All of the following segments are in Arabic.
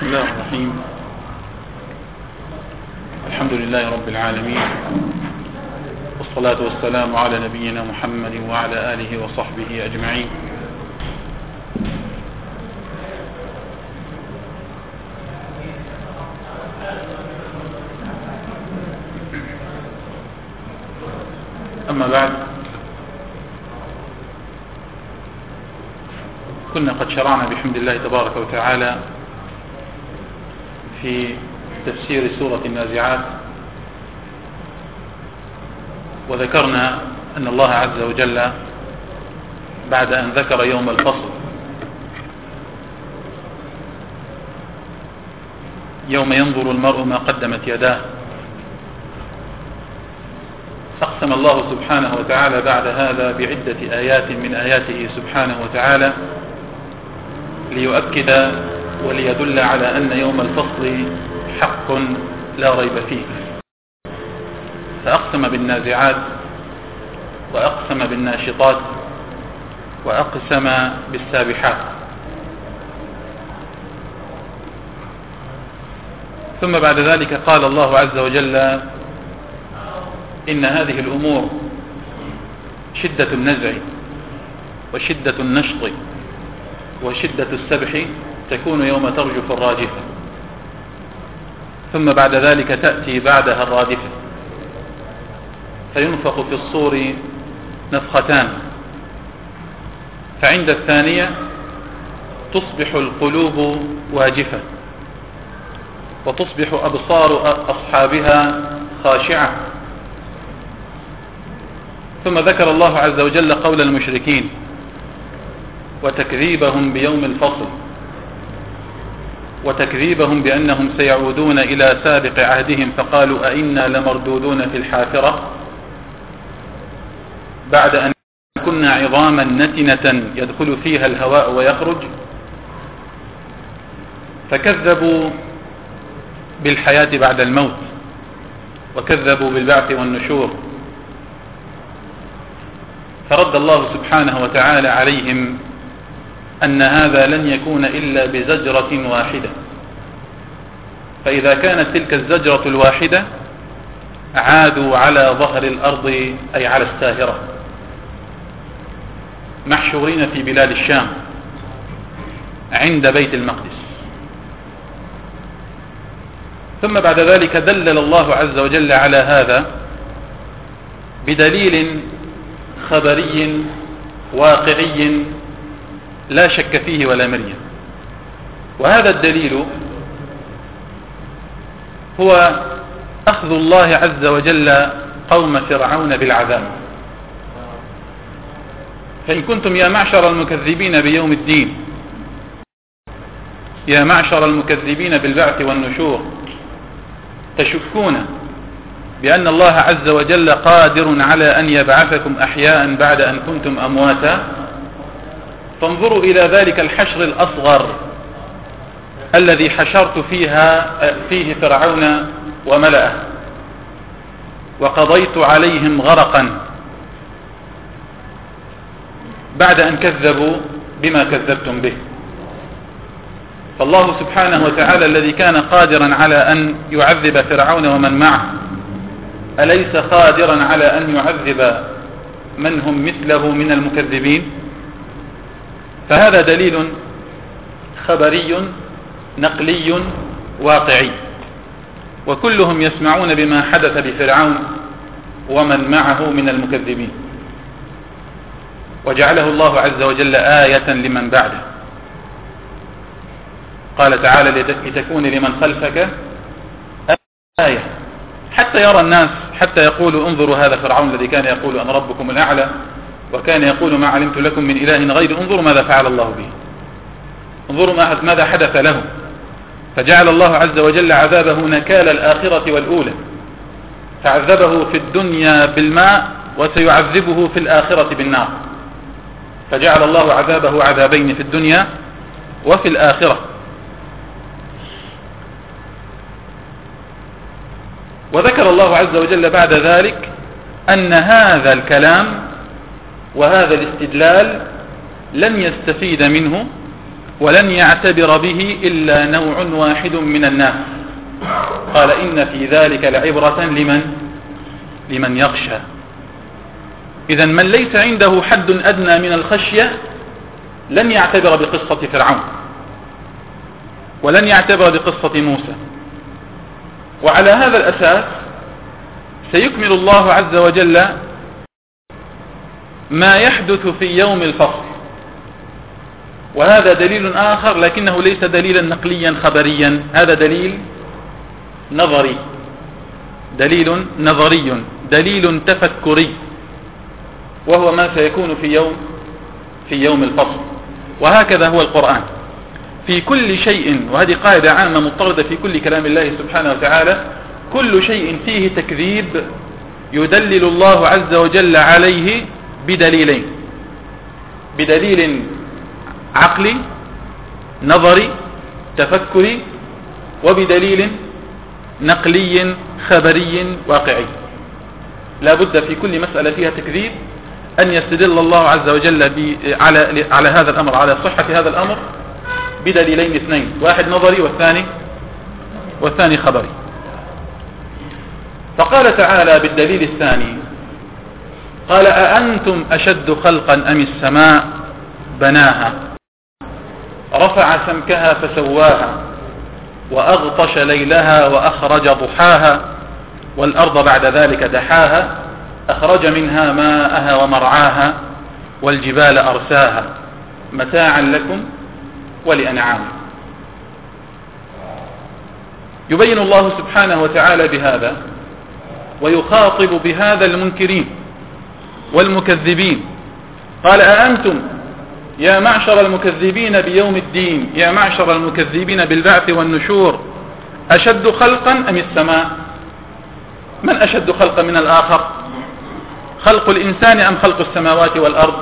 بسم الله الرحيم. الحمد لله رب العالمين، والصلاة والسلام على نبينا محمد وعلى آله وصحبه أجمعين. أما بعد، كنا قد شرعنا بحمد الله تبارك وتعالى في تفسير سورة النازعات، وذكرنا أن الله عز وجل بعد أن ذكر يوم الفصل، يوم ينظر المرء ما قدمت يداه، أقسم الله سبحانه وتعالى بعد هذا بعدة آيات من آياته سبحانه وتعالى ليؤكد وليدل على أن يوم الفصل حق لا ريب فيه. فأقسم بالنازعات، وأقسم بالناشطات، وأقسم بالسابحات. ثم بعد ذلك قال الله عز وجل إن هذه الأمور شدة النزع وشدة النشط وشدة السبح تكون يوم ترجف الراجفة، ثم بعد ذلك تأتي بعدها الرادفة، فينفخ في الصور نفختان، فعند الثانية تصبح القلوب واجفة، وتصبح أبصار أصحابها خاشعة. ثم ذكر الله عز وجل قول المشركين وتكذيبهم بيوم الفصل، وتكذيبهم بأنهم سيعودون إلى سابق عهدهم، فقالوا أئنا لمردودون في الحافرة بعد أن كنا عظاما نتنة يدخل فيها الهواء ويخرج. فكذبوا بالحياة بعد الموت، وكذبوا بالبعث والنشور، فرد الله سبحانه وتعالى عليهم أن هذا لن يكون إلا بزجرة واحدة. فإذا كانت تلك الزجرة الواحدة عادوا على ظهر الأرض، أي على الساهرة، محشورين في بلاد الشام عند بيت المقدس. ثم بعد ذلك دلل الله عز وجل على هذا بدليل خبري واقعي لا شك فيه ولا مرية. وهذا الدليل هو أخذ الله عز وجل قوم فرعون بالعذاب. فإن كنتم يا معشر المكذبين بيوم الدين، يا معشر المكذبين بالبعث والنشور، تشكون بأن الله عز وجل قادر على أن يبعثكم أحياء بعد أن كنتم أمواتا، فانظروا إلى ذلك الحشر الأصغر الذي حشرت فيه فرعون وملأه، وقضيت عليهم غرقا بعد أن كذبوا بما كذبتم به. فالله سبحانه وتعالى الذي كان قادرا على أن يعذب فرعون ومن معه، أليس قادرا على أن يعذب من هم مثله من المكذبين؟ فهذا دليل خبري نقلي واقعي، وكلهم يسمعون بما حدث بفرعون ومن معه من المكذبين، وجعله الله عز وجل آية لمن بعده. قال تعالى لتكون لمن خلفك آية، حتى يرى الناس، حتى يقولوا انظروا هذا فرعون الذي كان يقول أنا ربكم الأعلى، وكان يقول ما علمت لكم من إله غيري، انظروا ماذا فعل الله به، انظروا ماذا حدث له. فجعل الله عز وجل عذابه نكال الآخرة والأولى، فعذبه في الدنيا بالماء وسيعذبه في الآخرة بالنار، فجعل الله عذابه عذابين في الدنيا وفي الآخرة. وذكر الله عز وجل بعد ذلك أن هذا الكلام وهذا الاستدلال لن يستفيد منه ولن يعتبر به إلا نوع واحد من الناس. قال إن في ذلك لعبرة لمن يخشى. إذا من ليس عنده حد أدنى من الخشية لن يعتبر بقصة فرعون ولن يعتبر بقصة موسى. وعلى هذا الأساس سيكمل الله عز وجل ما يحدث في يوم الفصل، وهذا دليل آخر لكنه ليس دليلا نقليا خبريا، هذا دليل نظري، دليل تفكري، وهو ما سيكون في يوم الفصل. وهكذا هو القرآن في كل شيء، وهذه قاعدة عامة مضطردة في كل كلام الله سبحانه وتعالى، كل شيء فيه تكذيب يدلل الله عز وجل عليه بدليلين: بدليل عقلي نظري تفكري، وبدليل نقلي خبري واقعي. لا بد في كل مسألة فيها تكذيب أن يستدل الله عز وجل على هذا الأمر، على صحة هذا الأمر، بدليلين اثنين، واحد نظري والثاني خبري. فقال تعالى بالدليل الثاني، قال: أأنتم أشد خلقا أم السماء بناها رفع سمكها فسواها وأغطش ليلها وأخرج ضحاها والأرض بعد ذلك دحاها أخرج منها ماءها ومرعاها والجبال أرساها متاعا لكم ولأنعامكم. يبين الله سبحانه وتعالى بهذا ويخاطب بهذا المنكرين والمكذبين. قال: أأنتم يا معشر المكذبين بيوم الدين، يا معشر المكذبين بالبعث والنشور، أشد خلقا أم السماء؟ من أشد خلقا من الآخر؟ خلق الإنسان أم خلق السماوات والأرض؟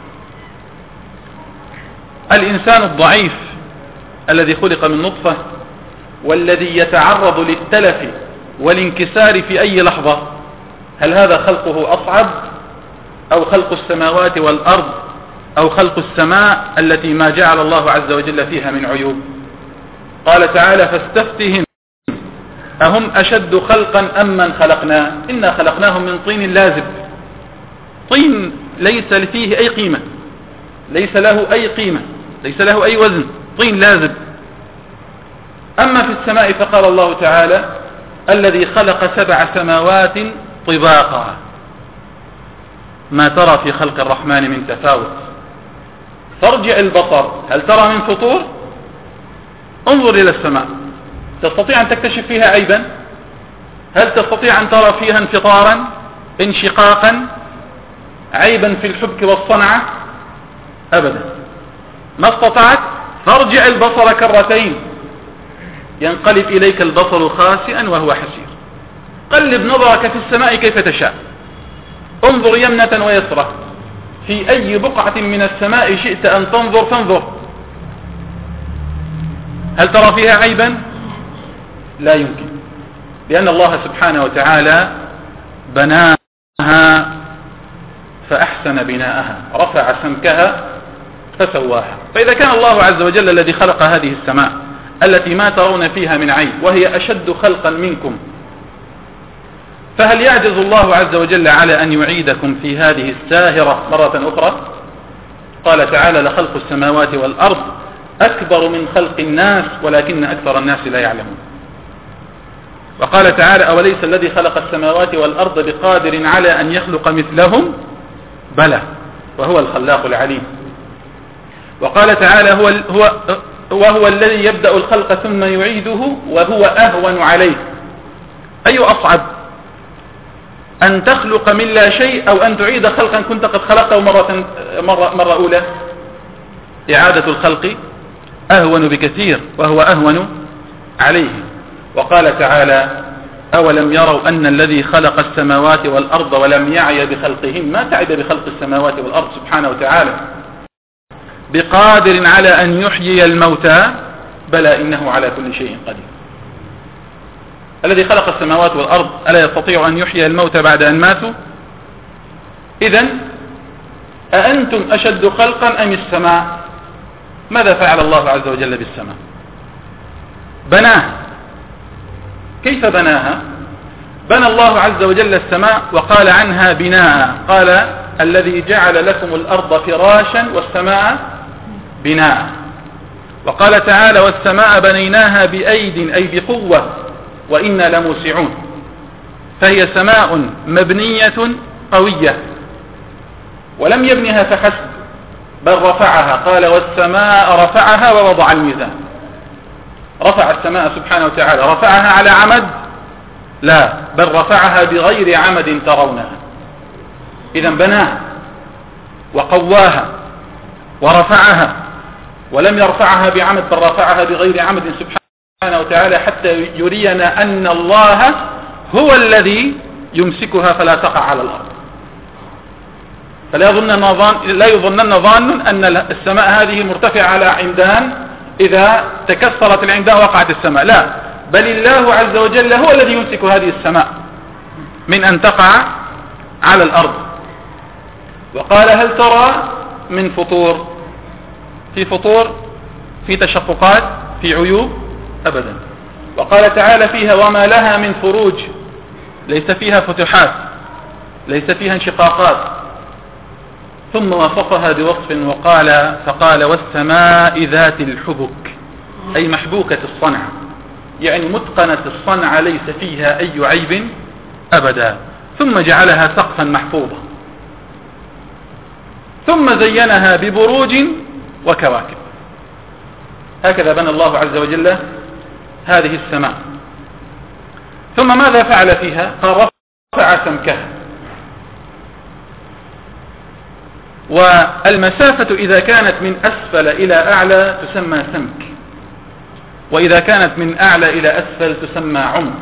الإنسان الضعيف الذي خلق من نطفة والذي يتعرض للتلف والانكسار في أي لحظة، هل هذا خلقه أصعب أو خلق السماوات والأرض أو خلق السماء التي ما جعل الله عز وجل فيها من عيوب؟ قال تعالى: فاستفتهم أهم أشد خلقا أم من خلقنا إنا خلقناهم من طين لازب. طين ليس فيه أي قيمة، ليس له أي قيمة، ليس له أي وزن، طين لازب. أما في السماء فقال الله تعالى: الذي خلق 7 سماوات طباقا ما ترى في خلق الرحمن من تفاوت فارجع البصر هل ترى من فطور؟ انظر إلى السماء، تستطيع أن تكتشف فيها عيبا؟ هل تستطيع أن ترى فيها انفطارا، انشقاقا، عيبا في الحبك والصنعة؟ أبدا، ما استطعت. فارجع البصر كرتين ينقلب إليك البصر خاسئا وهو حسير. قلب نظرك في السماء كيف تشاء، انظر يمنة ويسرة، في أي بقعة من السماء شئت أن تنظر فانظر، هل ترى فيها عيبا؟ لا يمكن، لأن الله سبحانه وتعالى بناها فأحسن بناءها، رفع سمكها فسواها. فإذا كان الله عز وجل الذي خلق هذه السماء التي ما ترون فيها من عيب وهي أشد خلقا منكم، فهل يعجز الله عز وجل على أن يعيدكم في هذه الساهرة مرة أخرى؟ قال تعالى: لخلق السماوات والأرض أكبر من خلق الناس ولكن أكثر الناس لا يعلمون. وقال تعالى: أوليس الذي خلق السماوات والأرض بقادر على أن يخلق مثلهم؟ بلى وهو الخلاق العليم. وقال تعالى: وهو الذي يبدأ الخلق ثم يعيده وهو أهون عليه. أي أصعب، أن تخلق من لا شيء أو أن تعيد خلقا كنت قد خلقته مرة أولى؟ إعادة الخلق أهون بكثير وهو أهون عليه. وقال تعالى: أولم يروا أن الذي خلق السماوات والأرض ولم يعي بخلقهن، ما تعب بخلق السماوات والأرض سبحانه وتعالى، بقادر على أن يحيي الموتى؟ بلى إنه على كل شيء قدير. الذي خلق السماوات والأرض ألا يستطيع أن يحيي الموتى بعد أن ماتوا؟ إذن أأنتم أشد خلقا أم السماء؟ ماذا فعل الله عز وجل بالسماء؟ بناها. كيف بناها؟ بنى الله عز وجل السماء وقال عنها بناء، قال الذي جعل لكم الأرض فراشا والسماء بناء. وقال تعالى والسماء بنيناها بأيد أي بقوة وإنا لموسعون. فهي سماء مبنية قوية، ولم يبنها فحسب بل رفعها، قال والسماء رفعها ووضع الميزان. رفع السماء سبحانه وتعالى، رفعها على عمد؟ لا، بل رفعها بغير عمد ترونها. إذن بناها وقواها ورفعها، ولم يرفعها بعمد بل رفعها بغير عمد سبحانه وتعالى، حتى يرينا أن الله هو الذي يمسكها فلا تقع على الأرض. لا يظنن ظان أن السماء هذه مرتفعة على عمدان، إذا تكسرت العمدان وقعت السماء، لا، بل الله عز وجل هو الذي يمسك هذه السماء من أن تقع على الأرض. وقال هل ترى من فطور؟ في فطور، في تشققات، في عيوب؟ أبدا. وقال تعالى فيها وما لها من فروج، ليس فيها فتحات، ليس فيها انشقاقات. ثم وصفها بوصف فقال والسماء ذات الحبك، أي محبوكة الصنع، يعني متقنة الصنع ليس فيها أي عيب أبدا. ثم جعلها سقفا محفوظا، ثم زينها ببروج وكواكب. هكذا بنى الله عز وجل هذه السماء. ثم ماذا فعل فيها؟ قال رفع سمكها. والمسافة إذا كانت من أسفل إلى أعلى تسمى سمك، وإذا كانت من أعلى إلى أسفل تسمى عمق.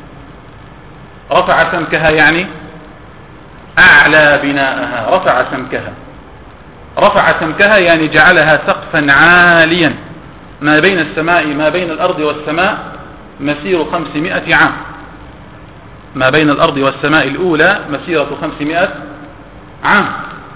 رفع سمكها يعني أعلى بناءها، رفع سمكها. رفع سمكها يعني جعلها سقفا عاليا، ما بين السماء، ما بين الأرض والسماء مسير 500 عام. ما بين الأرض والسماء الأولى مسيرة 500 عام.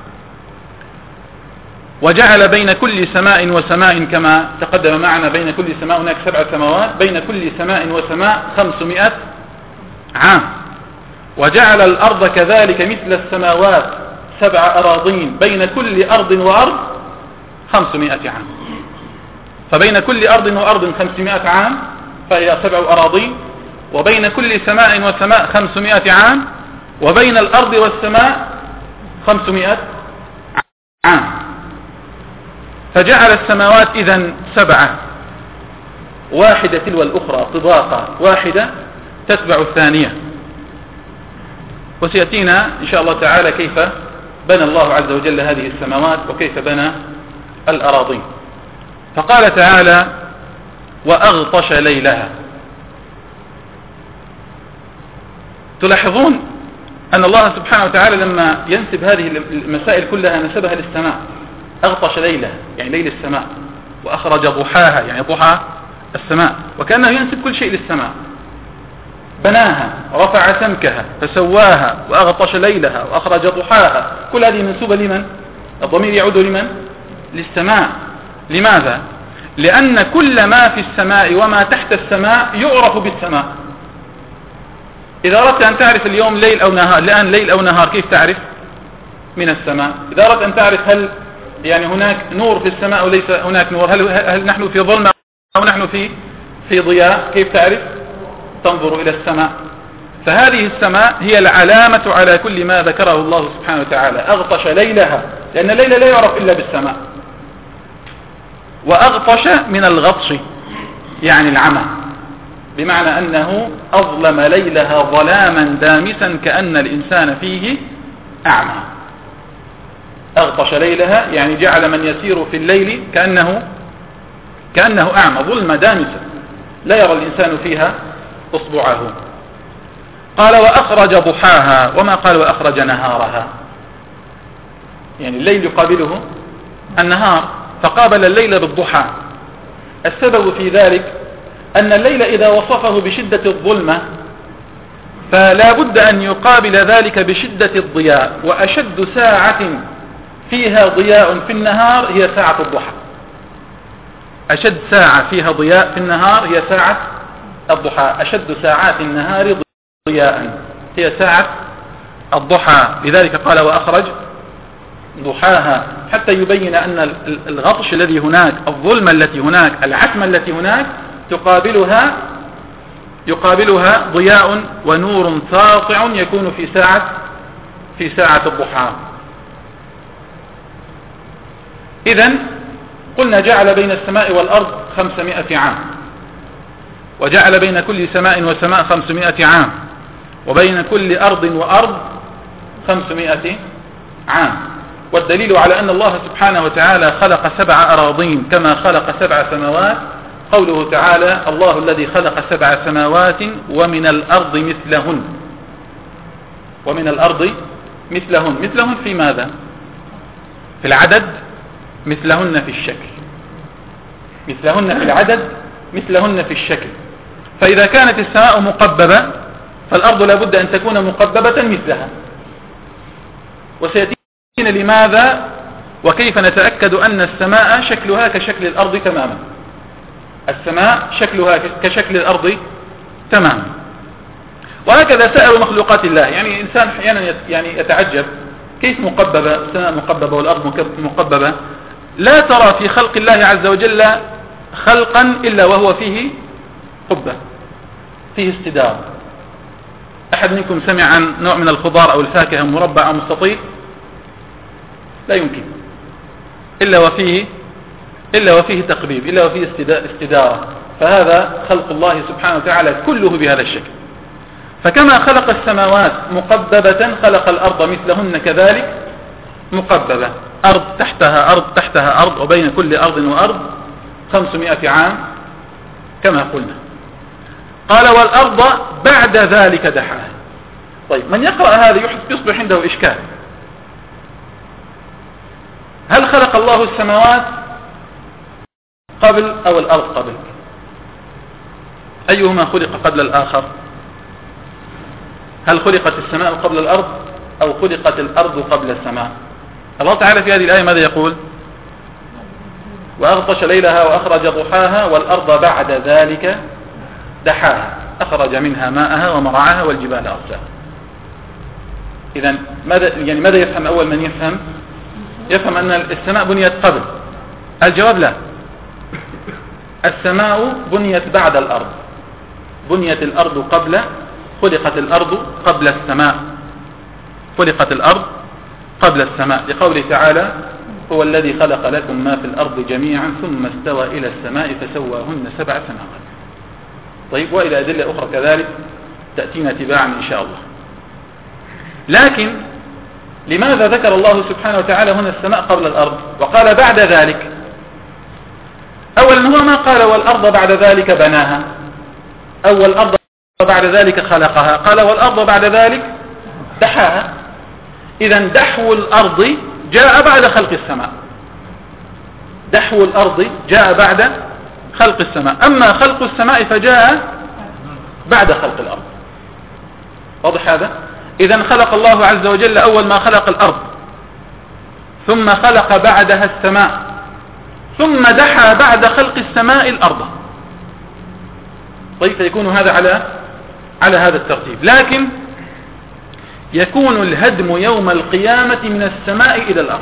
وجعل بين كل سماء وسماء كما تقدم معنا، بين كل سماء هناك 7 سماوات، بين كل سماء وسماء 500 عام. وجعل الأرض كذلك مثل السماوات 7 أراضين، بين كل أرض وأرض 500 عام. فبين كل أرض وأرض 500 عام، فهي 7 أراضين. وبين كل سماء وسماء 500 عام، وبين الأرض والسماء 500 عام. فجعل السماوات إذن 7، واحدة تلو الأخرى طباقا، واحدة تتبع الثانية. وسيأتينا إن شاء الله تعالى كيف بنى الله عز وجل هذه السماوات وكيف بنى الأراضين. فقال تعالى وأغطش ليلها. تلاحظون أن الله سبحانه وتعالى لما ينسب هذه المسائل كلها نسبها للسماء. أغطش ليلها يعني ليل السماء، وأخرج ضحاها يعني ضحى السماء، وكأنه ينسب كل شيء للسماء. بناها، رفع سمكها، فسواها، وأغطش ليلها، وأخرج ضحاها، كل هذه منسوبة لمن؟ الضمير يعود لمن؟ للسماء. لماذا؟ لأن كل ما في السماء وما تحت السماء يعرف بالسماء. إذا أردت أن تعرف اليوم ليل أو نهار، الآن ليل أو نهار، كيف تعرف؟ من السماء. إذا أردت أن تعرف هل يعني هناك نور في السماء أو ليس هناك نور، هل نحن في ظلمة أو نحن في ضياء، كيف تعرف؟ تنظر إلى السماء. فهذه السماء هي العلامة على كل ما ذكره الله سبحانه وتعالى. أغطش ليلها، لأن الليل لا يعرف إلا بالسماء. وأغطش من الغطش يعني العمى، بمعنى أنه أظلم ليلها ظلاما دامسا كأن الإنسان فيه أعمى. أغطش ليلها يعني جعل من يسير في الليل كأنه أعمى، ظلمة دامسة لا يرى الإنسان فيها أصبعه. قال وأخرج ضحاها، وما قال وأخرج نهارها، يعني الليل يقابله النهار، فقابل الليل بالضحى. السبب في ذلك أن الليل إذا وصفه بشدة الظلمة فلا بد أن يقابل ذلك بشدة الضياء، وأشد ساعة فيها ضياء في النهار هي ساعة الضحى. أشد ساعة فيها ضياء في النهار هي ساعة الضحى، أشد ساعات النهار ضياء هي ساعة الضحى. لذلك قال وأخرج ضحاها، حتى يبين أن الغطش الذي هناك، الظلمة التي هناك، العتمة التي هناك يقابلها ضياء ونور ساطع يكون في ساعة الضحى. إذن قلنا جعل بين السماء والأرض 500 عام، وجعل بين كل سماء وسماء 500 عام، وبين كل أرض وأرض 500 عام. والدليل على أن الله سبحانه وتعالى خلق 7 أراضين كما خلق 7 سماوات قوله تعالى الله الذي خلق 7 سماوات ومن الأرض مثلهن. ومن الأرض مثلهن في ماذا؟ في العدد، مثلهن في الشكل، مثلهن في العدد، مثلهن في الشكل. فإذا كانت السماء مقببة فالأرض لابد أن تكون مقببة مثلها. وسيأتينا لماذا وكيف نتأكد أن السماء شكلها كشكل الأرض تماما. السماء شكلها كشكل الأرض تماما. وهكذا سائر مخلوقات الله. يعني الإنسان أحيانا يتعجب كيف مقببة السماء مقببة والأرض مقببة. لا ترى في خلق الله عز وجل خلقا إلا وهو فيه قبة، فيه استدارة. أحد منكم سمع عن نوع من الخضار أو الفاكهة مربع أو مستطيل؟ لا يمكن، إلا وفيه تقبيب، إلا وفيه استدارة. فهذا خلق الله سبحانه وتعالى كله بهذا الشكل. فكما خلق السماوات مقببة خلق الأرض مثلهن كذلك مقببة، أرض تحتها أرض تحتها أرض، وبين كل أرض وأرض 500 عام كما قلنا. قال والأرض بعد ذلك دحاها. طيب من يقرأ هذا يصبح عنده إشكال. هل خلق الله السماوات قبل أو الأرض قبل؟ أيهما خلق قبل الآخر؟ هل خلقت السماء قبل الأرض أو خلقت الأرض قبل السماء؟ الله تعالى في هذه الآية ماذا يقول؟ وأغطش ليلها وأخرج ضحاها والأرض بعد ذلك دحاها أخرج منها ماءها ومرعاها والجبال أرساها. إذن ماذا يفهم أول من يفهم أن السماء بنيت قبل؟ الجواب لا، السماء بنيت بعد الأرض. بنيت الأرض خلقت الأرض قبل السماء، خلقت الأرض قبل السماء، لقوله تعالى هو الذي خلق لكم ما في الأرض جميعا ثم استوى إلى السماء فسواهن 7 سماوات. طيب وإلى أدلة أخرى كذلك تأتينا تباعا إن شاء الله. لكن لماذا ذكر الله سبحانه وتعالى هنا السماء قبل الأرض وقال بعد ذلك؟ أولا هو ما قال والأرض بعد ذلك بناها أو الأرض بعد ذلك خلقها، قال والأرض بعد ذلك دحاها. إذن دحو الأرض جاء بعد خلق السماء، دحو الأرض جاء بعد خلق السماء، أما خلق السماء فجاء بعد خلق الأرض. واضح هذا؟ إذن خلق الله عز وجل أول ما خلق الأرض، ثم خلق بعدها السماء، ثم دحى بعد خلق السماء الأرض. طيب فيكون هذا على هذا الترتيب. لكن يكون الهدم يوم القيامة من السماء إلى الأرض.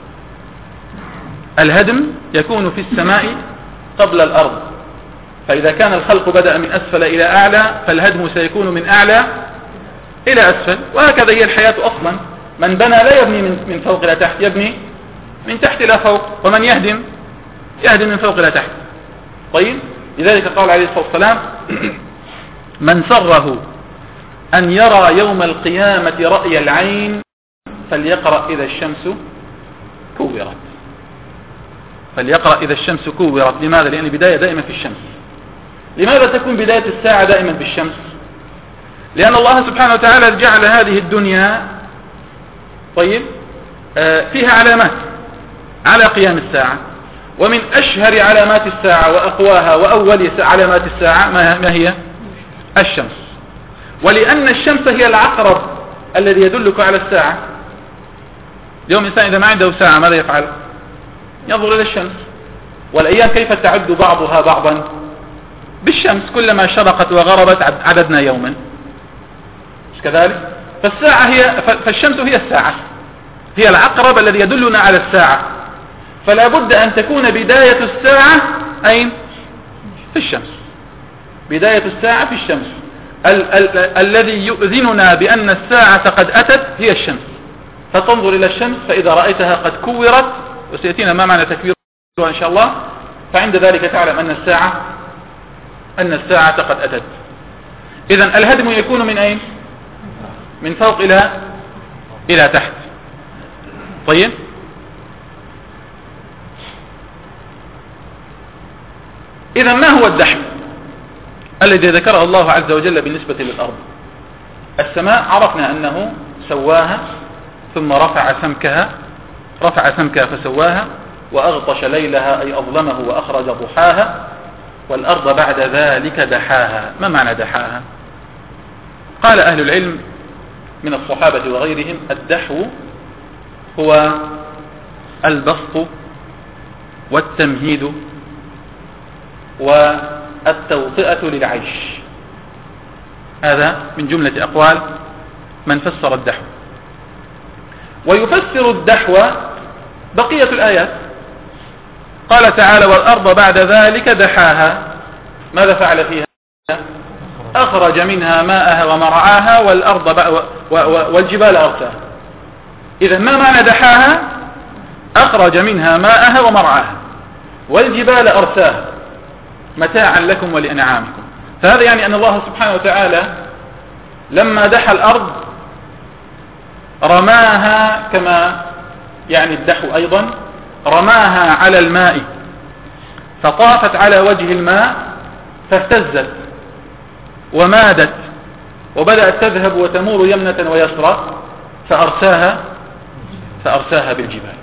الهدم يكون في السماء قبل الأرض. فإذا كان الخلق بدأ من أسفل إلى أعلى فالهدم سيكون من أعلى إلى أسفل. وهكذا هي الحياة أصلا. من بنى لا يبني من فوق إلى تحت، يبني من تحت إلى فوق، ومن يهدم من فوق إلى تحت. طيب لذلك قال عليه الصلاة والسلام من سره أن يرى يوم القيامة رأي العين فليقرأ إذا الشمس كورت. فليقرأ إذا الشمس كورت. لماذا؟ لأن بداية دائما في الشمس. لماذا تكون بداية الساعة دائما في الشمس؟ لأن الله سبحانه وتعالى جعل هذه الدنيا طيب فيها علامات على قيام الساعة، ومن أشهر علامات الساعة وأقواها وأول علامات الساعة ما هي؟ الشمس. ولأن الشمس هي العقرب الذي يدلك على الساعة. اليوم الإنسان إذا ما عنده ساعة ماذا يفعل؟ ينظر إلى الشمس. والأيام كيف تعد بعضها بعضا؟ بالشمس، كلما شرقت وغربت عددنا يوما، مش كذلك؟ فالشمس هي الساعة، هي العقرب الذي يدلنا على الساعة، فلا بد أن تكون بداية الساعة أين؟ في الشمس. بداية الساعة في الشمس. الذي يؤذننا بأن الساعة قد أتت هي الشمس، فتنظر إلى الشمس فإذا رأيتها قد كورت، وسيأتينا ما معنى تكويرها إن شاء الله، فعند ذلك تعلم أن الساعة قد أتت. إذن الهدم يكون من أين؟ من فوق إلى تحت. طيب، إذن ما هو الدحو الذي ذكره الله عز وجل بالنسبة للأرض؟ السماء عرفنا أنه سواها ثم رفع سمكها فسواها، وأغطش ليلها أي أظلمه وأخرج ضحاها، والأرض بعد ذلك دحاها. ما معنى دحاها؟ قال أهل العلم من الصحابة وغيرهم: الدحو هو البسط والتمهيد والتوطئة للعيش. هذا من جملة أقوال من فسر الدحو. ويفسر الدحو بقية الآيات. قال تعالى: والأرض بعد ذلك دحاها. ماذا فعل فيها؟ أخرج منها ماءها ومرعاها والجبال أرساها. إذا ما معنى دحاها؟ أخرج منها ماءها ومرعاها والجبال أرساها متاعا لكم ولأنعامكم. فهذا يعني أن الله سبحانه وتعالى لما دحى الأرض رماها، كما يعني الدحو أيضا رماها على الماء، فطافت على وجه الماء فاهتزت ومادت وبدأت تذهب وتمور يمنة ويسرى، فأرساها بالجبال.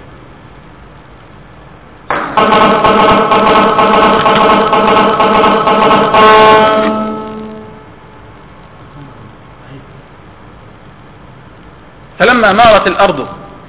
فلما مارت الأرض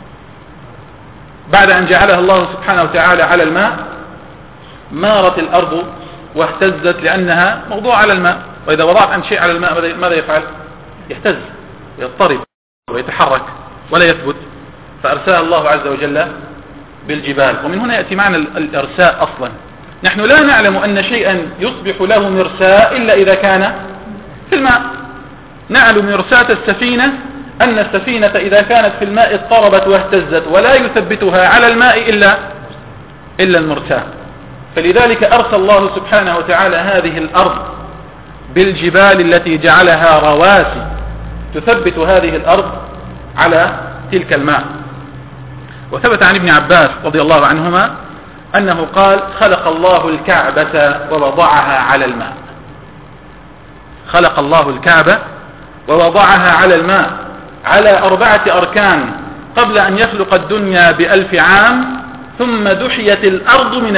بعد أن جعلها الله سبحانه وتعالى على الماء، مارت الأرض واهتزت لأنها موضوع على الماء، وإذا وضعت عن شيء على الماء ماذا يفعل؟ يهتز ويضطرب ويتحرك ولا يثبت، فأرساها الله عز وجل بالجبال. ومن هنا يأتي معنى الإرساء أصلا. نحن لا نعلم أن شيئا يصبح له مرساء إلا إذا كان في الماء. نعلم مرساة السفينة أن السفينة إذا كانت في الماء اضطربت واهتزت، ولا يثبتها على الماء إلا المرساة. فلذلك أرسل الله سبحانه وتعالى هذه الأرض بالجبال التي جعلها رواسي تثبت هذه الأرض على تلك الماء. وثبت عن ابن عباس رضي الله عنهما أنه قال: خلق الله الكعبة ووضعها على الماء. خلق الله الكعبة ووضعها على الماء على 4 أركان قبل أن يخلق الدنيا ب1000 عام، ثم دحيت الأرض من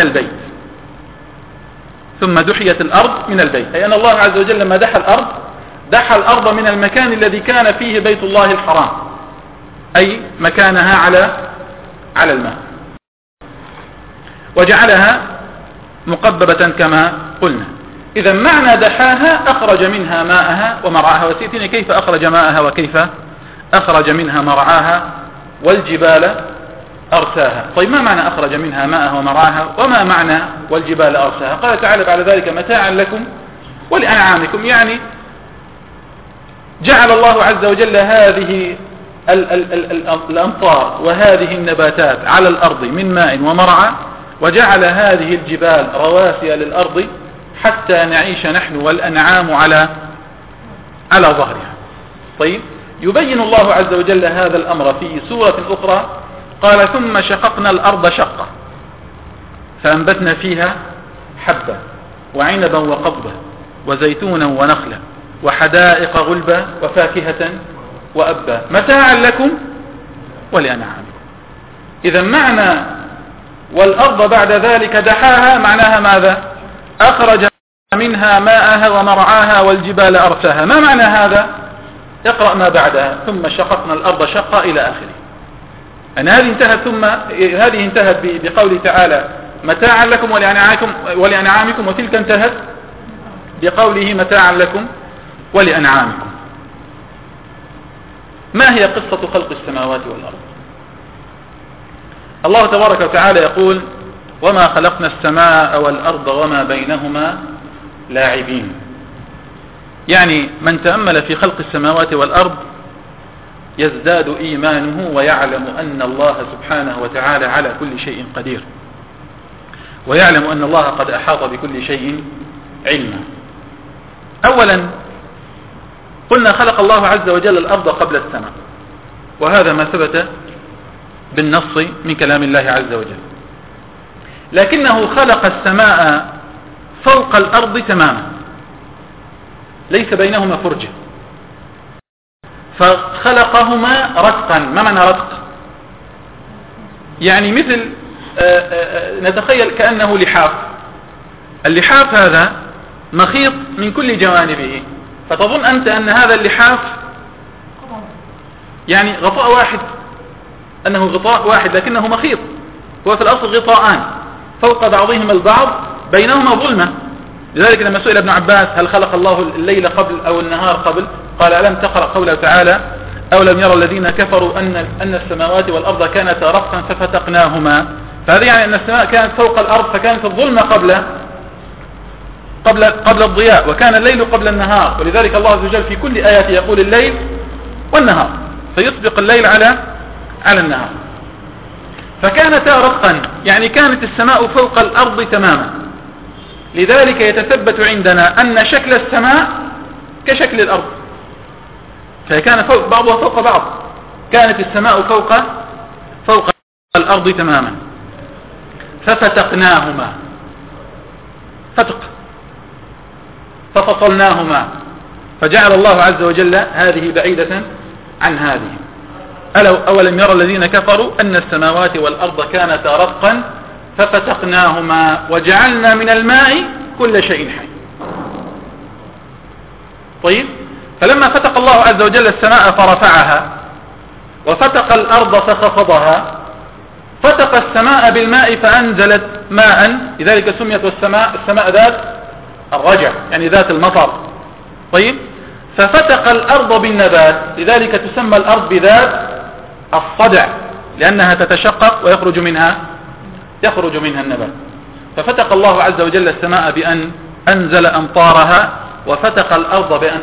البيت. أي أن الله عز وجل لما دحى الأرض من المكان الذي كان فيه بيت الله الحرام، أي مكانها على الماء، وجعلها مقببة كما قلنا. إذا معنى دحاها أخرج منها ماءها ومرعاها، وسيأتينا كيف أخرج ماءها وكيف أخرج منها مرعاها، والجبال أرساها. طيب، ما معنى أخرج منها ماءها ومرعاها، وما معنى والجبال أرساها؟ قال تعالى بعد ذلك: متاعا لكم ولأنعامكم. يعني جعل الله عز وجل هذه الأمطار وهذه النباتات على الأرض من ماء ومرعى، وجعل هذه الجبال رواسي للأرض حتى نعيش نحن والأنعام على ظهرها. طيب، يبين الله عز وجل هذا الأمر في سورة أخرى. قال: ثم شققنا الأرض شقة فأنبتنا فيها حبة وعنبا وقضبا وزيتونا ونخلا وحدائق غلبا وفاكهة وأبا متاعا لكم ولأنعامكم. إذا معنى والأرض بعد ذلك دحاها معناها ماذا؟ أخرج منها ماءها ومرعاها والجبال أرساها. ما معنى هذا؟ اقرأ ما بعدها: ثم شققنا الأرض شقا إلى آخره. أن هذه انتهت بقوله تعالى: متاعا لكم ولأنعامكم، وتلك انتهت بقوله متاعا لكم ولأنعامكم. ما هي قصة خلق السماوات والأرض؟ الله تبارك وتعالى يقول وما خلقنا السماء والأرض وما بينهما لاعبين. يعني من تأمل في خلق السماوات والأرض يزداد إيمانه ويعلم أن الله سبحانه وتعالى على كل شيء قدير، ويعلم أن الله قد أحاط بكل شيء علما. أولا قلنا خلق الله عز وجل الأرض قبل السماء، وهذا ما ثبت بالنص من كلام الله عز وجل، لكنه خلق السماء فوق الأرض تماما، ليس بينهما فرجة، فخلقهما رتقا. ما معنى رتق؟ يعني مثل نتخيل كأنه لحاف. اللحاف هذا مخيط من كل جوانبه، فتظن أنت أن هذا اللحاف يعني غطاء واحد، أنه غطاء واحد، لكنه مخيط. هو في الأصل غطاءان فوق بعضهما البعض، بينهما ظلمة. لذلك لما سئل ابن عباس هل خلق الله الليل قبل أو النهار قبل، قال ألم تقرأ قوله تعالى أو لم يرى الذين كفروا أن السماوات والأرض كانتا رتقا ففتقناهما. فهذا يعني أن السماء كانت فوق الأرض، فكانت الظلمة قبل الضياء، وكان الليل قبل النهار. ولذلك الله عز وجل في كل آية يقول الليل والنهار، فيسبق الليل على النهار. فكانتا رتقا، يعني كانت السماء فوق الأرض تماما. لذلك يتثبت عندنا أن شكل السماء كشكل الأرض، فكان بعضها فوق بعض. كانت السماء فوق الأرض تماما. ففتقناهما، فتق، ففصلناهما، فجعل الله عز وجل هذه بعيدة عن هذه. أولم يرى الذين كفروا أن السماوات والأرض كانتا رتقا ففتقناهما وجعلنا من الماء كل شيء حي. طيب، فلما فتق الله عز وجل السماء فرفعها، وفتق الأرض فخفضها، فتق السماء بالماء فأنزلت ماء، لذلك سميت السماء ذات الرجع، يعني ذات المطر. طيب، ففتق الأرض بالنبات، لذلك تسمى الأرض بذات الصدع، لأنها تتشقق ويخرج منها النبات. ففتق الله عز وجل السماء بأن أنزل أمطارها، وفتق الأرض بأن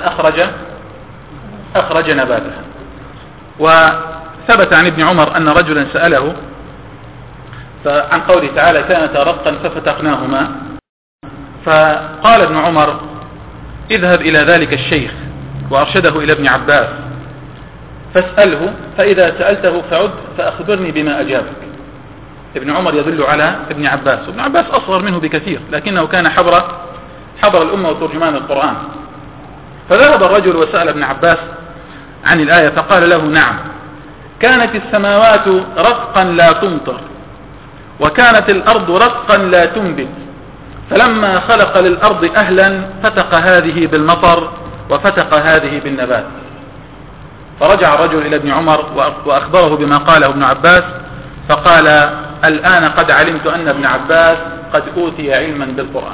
أخرج نباتها. وثبت عن ابن عمر أن رجلا سأله عن قوله تعالى كانتا رتقا ففتقناهما، فقال ابن عمر اذهب إلى ذلك الشيخ، وأرشده إلى ابن عباس فاسأله، فإذا سألته فعد فأخبرني بما أجابك. ابن عمر يدل على ابن عباس، وابن عباس أصغر منه بكثير، لكنه كان حبر الأمة وترجمان القرآن. فذهب الرجل وسأل ابن عباس عن الآية، فقال له نعم، كانت السماوات رتقا لا تمطر، وكانت الأرض رتقا لا تنبت، فلما خلق للأرض أهلا فتق هذه بالمطر وفتق هذه بالنبات. فرجع الرجل إلى ابن عمر وأخبره بما قاله ابن عباس، فقال الآن قد علمت أن ابن عباس قد أوتي علما بالقرآن.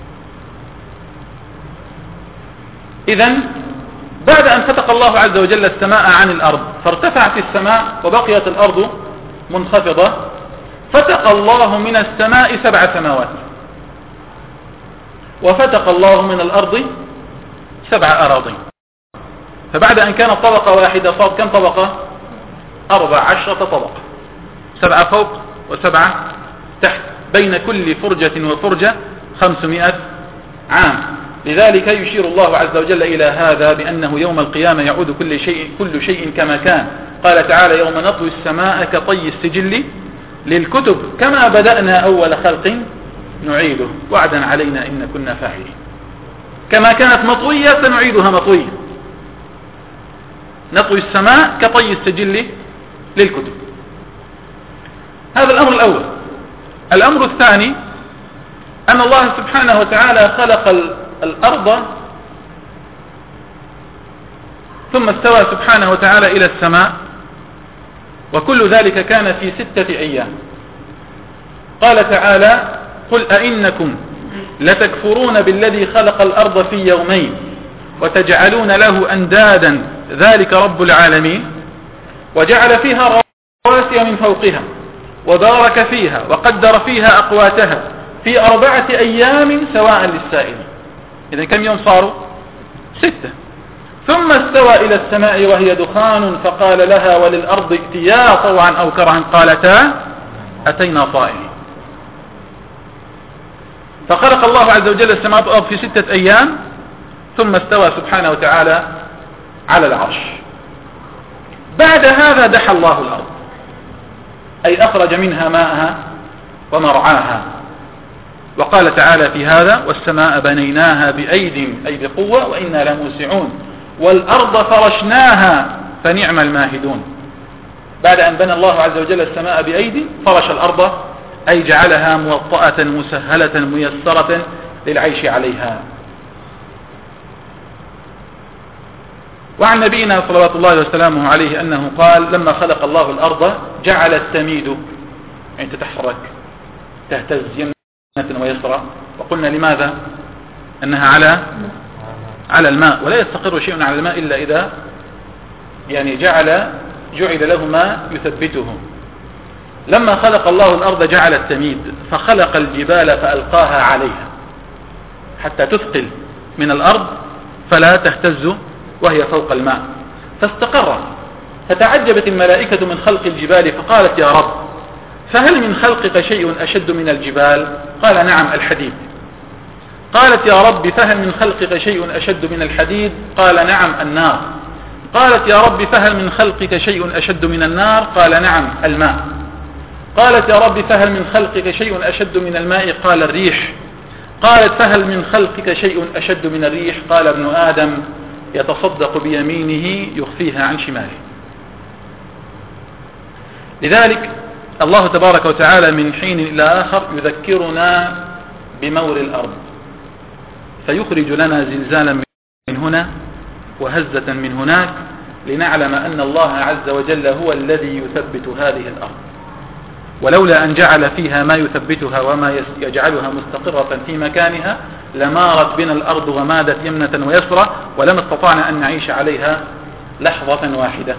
إذن بعد أن فتق الله عز وجل السماء عن الأرض فارتفعت السماء وبقيت الأرض منخفضة، فتق الله من السماء 7 سماوات، وفتق الله من الأرض 7 أراضين. فبعد أن كانت طبقة واحدة صار كم طبقة؟ 14 طبقة، 7 فوق و7 تحت، بين كل فرجة وفرجة 500 عام. لذلك يشير الله عز وجل إلى هذا بأنه يوم القيامة يعود كل شيء كما كان. قال تعالى يوم نطوي السماء كطي السجل للكتب كما بدأنا أول خلق نعيده وعدا علينا إن كنا فاعلين. كما كانت مطوية سنعيدها مطوية. نطوي السماء كطي السجل للكتب. هذا الأمر الأول. الأمر الثاني أن الله سبحانه وتعالى خلق الأرض ثم استوى سبحانه وتعالى إلى السماء، وكل ذلك كان في 6 أيام. قال تعالى قل أئنكم لتكفرون بالذي خلق الأرض في يومين وتجعلون له أندادا ذلك رب العالمين وجعل فيها رواسي من فوقها وبارك فيها وقدر فيها أقواتها في 4 أيام سواء للسائلين. إذن كم يوم صاروا؟ 6. ثم استوى إلى السماء وهي دخان فقال لها وللأرض ائتيا طوعا أو كرها قالتا أتينا طائعين. فخلق الله عز وجل السماوات والأرض في 6 أيام ثم استوى سبحانه وتعالى على العرش. بعد هذا دحى الله الأرض أي أخرج منها ماءها ومرعاها، وقال تعالى في هذا والسماء بنيناها بأيد أي بقوة وإنا لموسعون والأرض فرشناها فنعم الماهدون. بعد أن بنى الله عز وجل السماء بأيد فرش الأرض أي جعلها موطأة مسهلة ميسرة للعيش عليها. وعن نبينا صلوات الله وسلامه عليه أنه قال لما خلق الله الأرض جعل التميد يعني تتحرك تهتز يمنة ويسرى، وقلنا لماذا؟ أنها على الماء، ولا يستقر شيء على الماء إلا إذا يعني جعل له ما يثبته. لما خلق الله الأرض جعل التميد فخلق الجبال فألقاها عليها حتى تثقل من الأرض فلا تهتز وهي فوق الماء فاستقر. فتعجبت الملائكة من خلق الجبال فقالت يا رب فهل من خلقك شيء أشد من الجبال؟ قال نعم الحديد. قالت يا رب فهل من خلقك شيء أشد من الحديد؟ قال نعم النار. قالت يا رب فهل من خلقك شيء أشد من النار؟ قال نعم الماء. قالت يا رب فهل من خلقك شيء أشد من الماء؟ قال الريح. قالت فهل من خلقك شيء أشد من الريح؟ قال ابن آدم يتصدق بيمينه يخفيها عن شماله. لذلك الله تبارك وتعالى من حين إلى آخر يذكرنا بمور الأرض فيخرج لنا زلزالا من هنا وهزة من هناك لنعلم أن الله عز وجل هو الذي يثبت هذه الأرض، ولولا أن جعل فيها ما يثبتها وما يجعلها مستقرة في مكانها لمارت بنا الأرض ومادت يمنة ويسرى ولم استطعنا أن نعيش عليها لحظة واحدة.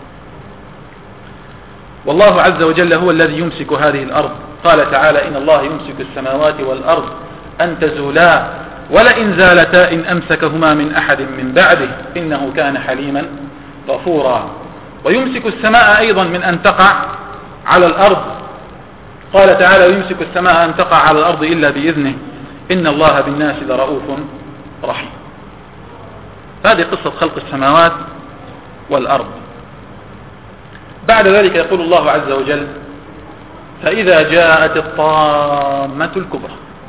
والله عز وجل هو الذي يمسك هذه الأرض. قال تعالى إن الله يمسك السماوات والأرض أن تزولا ولئن زالتا إن أمسكهما من أحد من بعده إنه كان حليما غفورا. ويمسك السماء أيضا من أن تقع على الأرض. قال تعالى ويمسك السماء أن تقع على الأرض إلا بإذنه إن الله بالناس لرؤوف رحيم. هذه قصة خلق السماوات والأرض. بعد ذلك يقول الله عز وجل فإذا جاءت الطامة الكبرى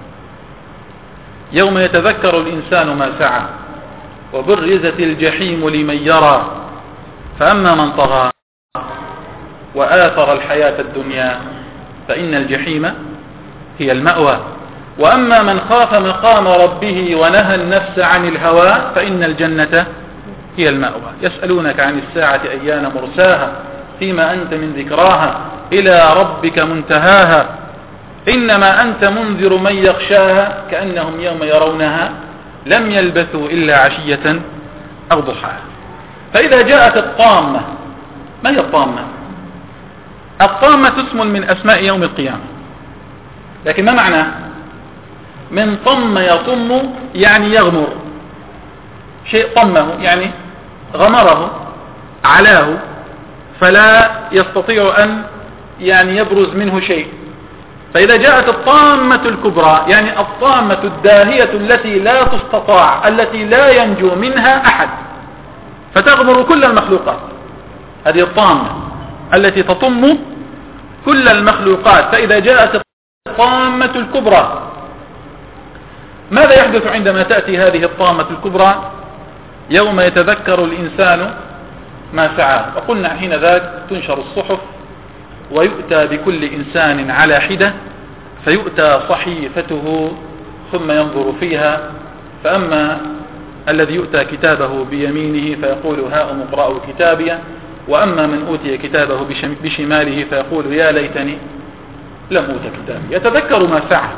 يوم يتذكر الإنسان ما سعى وبرزت الجحيم لمن يرى فأما من طغى وآثر الحياة الدنيا فإن الجحيم هي المأوى وأما من خاف مقام ربه ونهى النفس عن الهوى فإن الجنة هي المأوى. يسألونك عن الساعة أيان مرساها فيما أنت من ذكراها إلى ربك منتهاها إنما أنت منذر من يخشاها كأنهم يوم يرونها لم يلبثوا إلا عشية أو ضحاها. فإذا جاءت الطامة، ما هي الطامة؟ الطامة اسم من أسماء يوم القيامة، لكن ما معناه؟ من طم يطم يعني يغمر شيء، طمه يعني غمره علاه فلا يستطيع أن يعني يبرز منه شيء. فإذا جاءت الطامة الكبرى يعني الطامة الداهية التي لا تستطاع التي لا ينجو منها أحد فتغمر كل المخلوقات، هذه الطامة التي تطم كل المخلوقات. فإذا جاءت الطامة الكبرى ماذا يحدث عندما تأتي هذه الطامة الكبرى؟ يوم يتذكر الإنسان ما سعى. وقلنا حين ذاك تنشر الصحف ويؤتى بكل إنسان على حدة فيؤتى صحيفته ثم ينظر فيها فأما الذي يؤتى كتابه بيمينه فيقول هاؤم اقرأوا كتابي وأما من أوتي كتابه بشماله فيقول يا ليتني لم أوت كتابي. يتذكر ما سعى.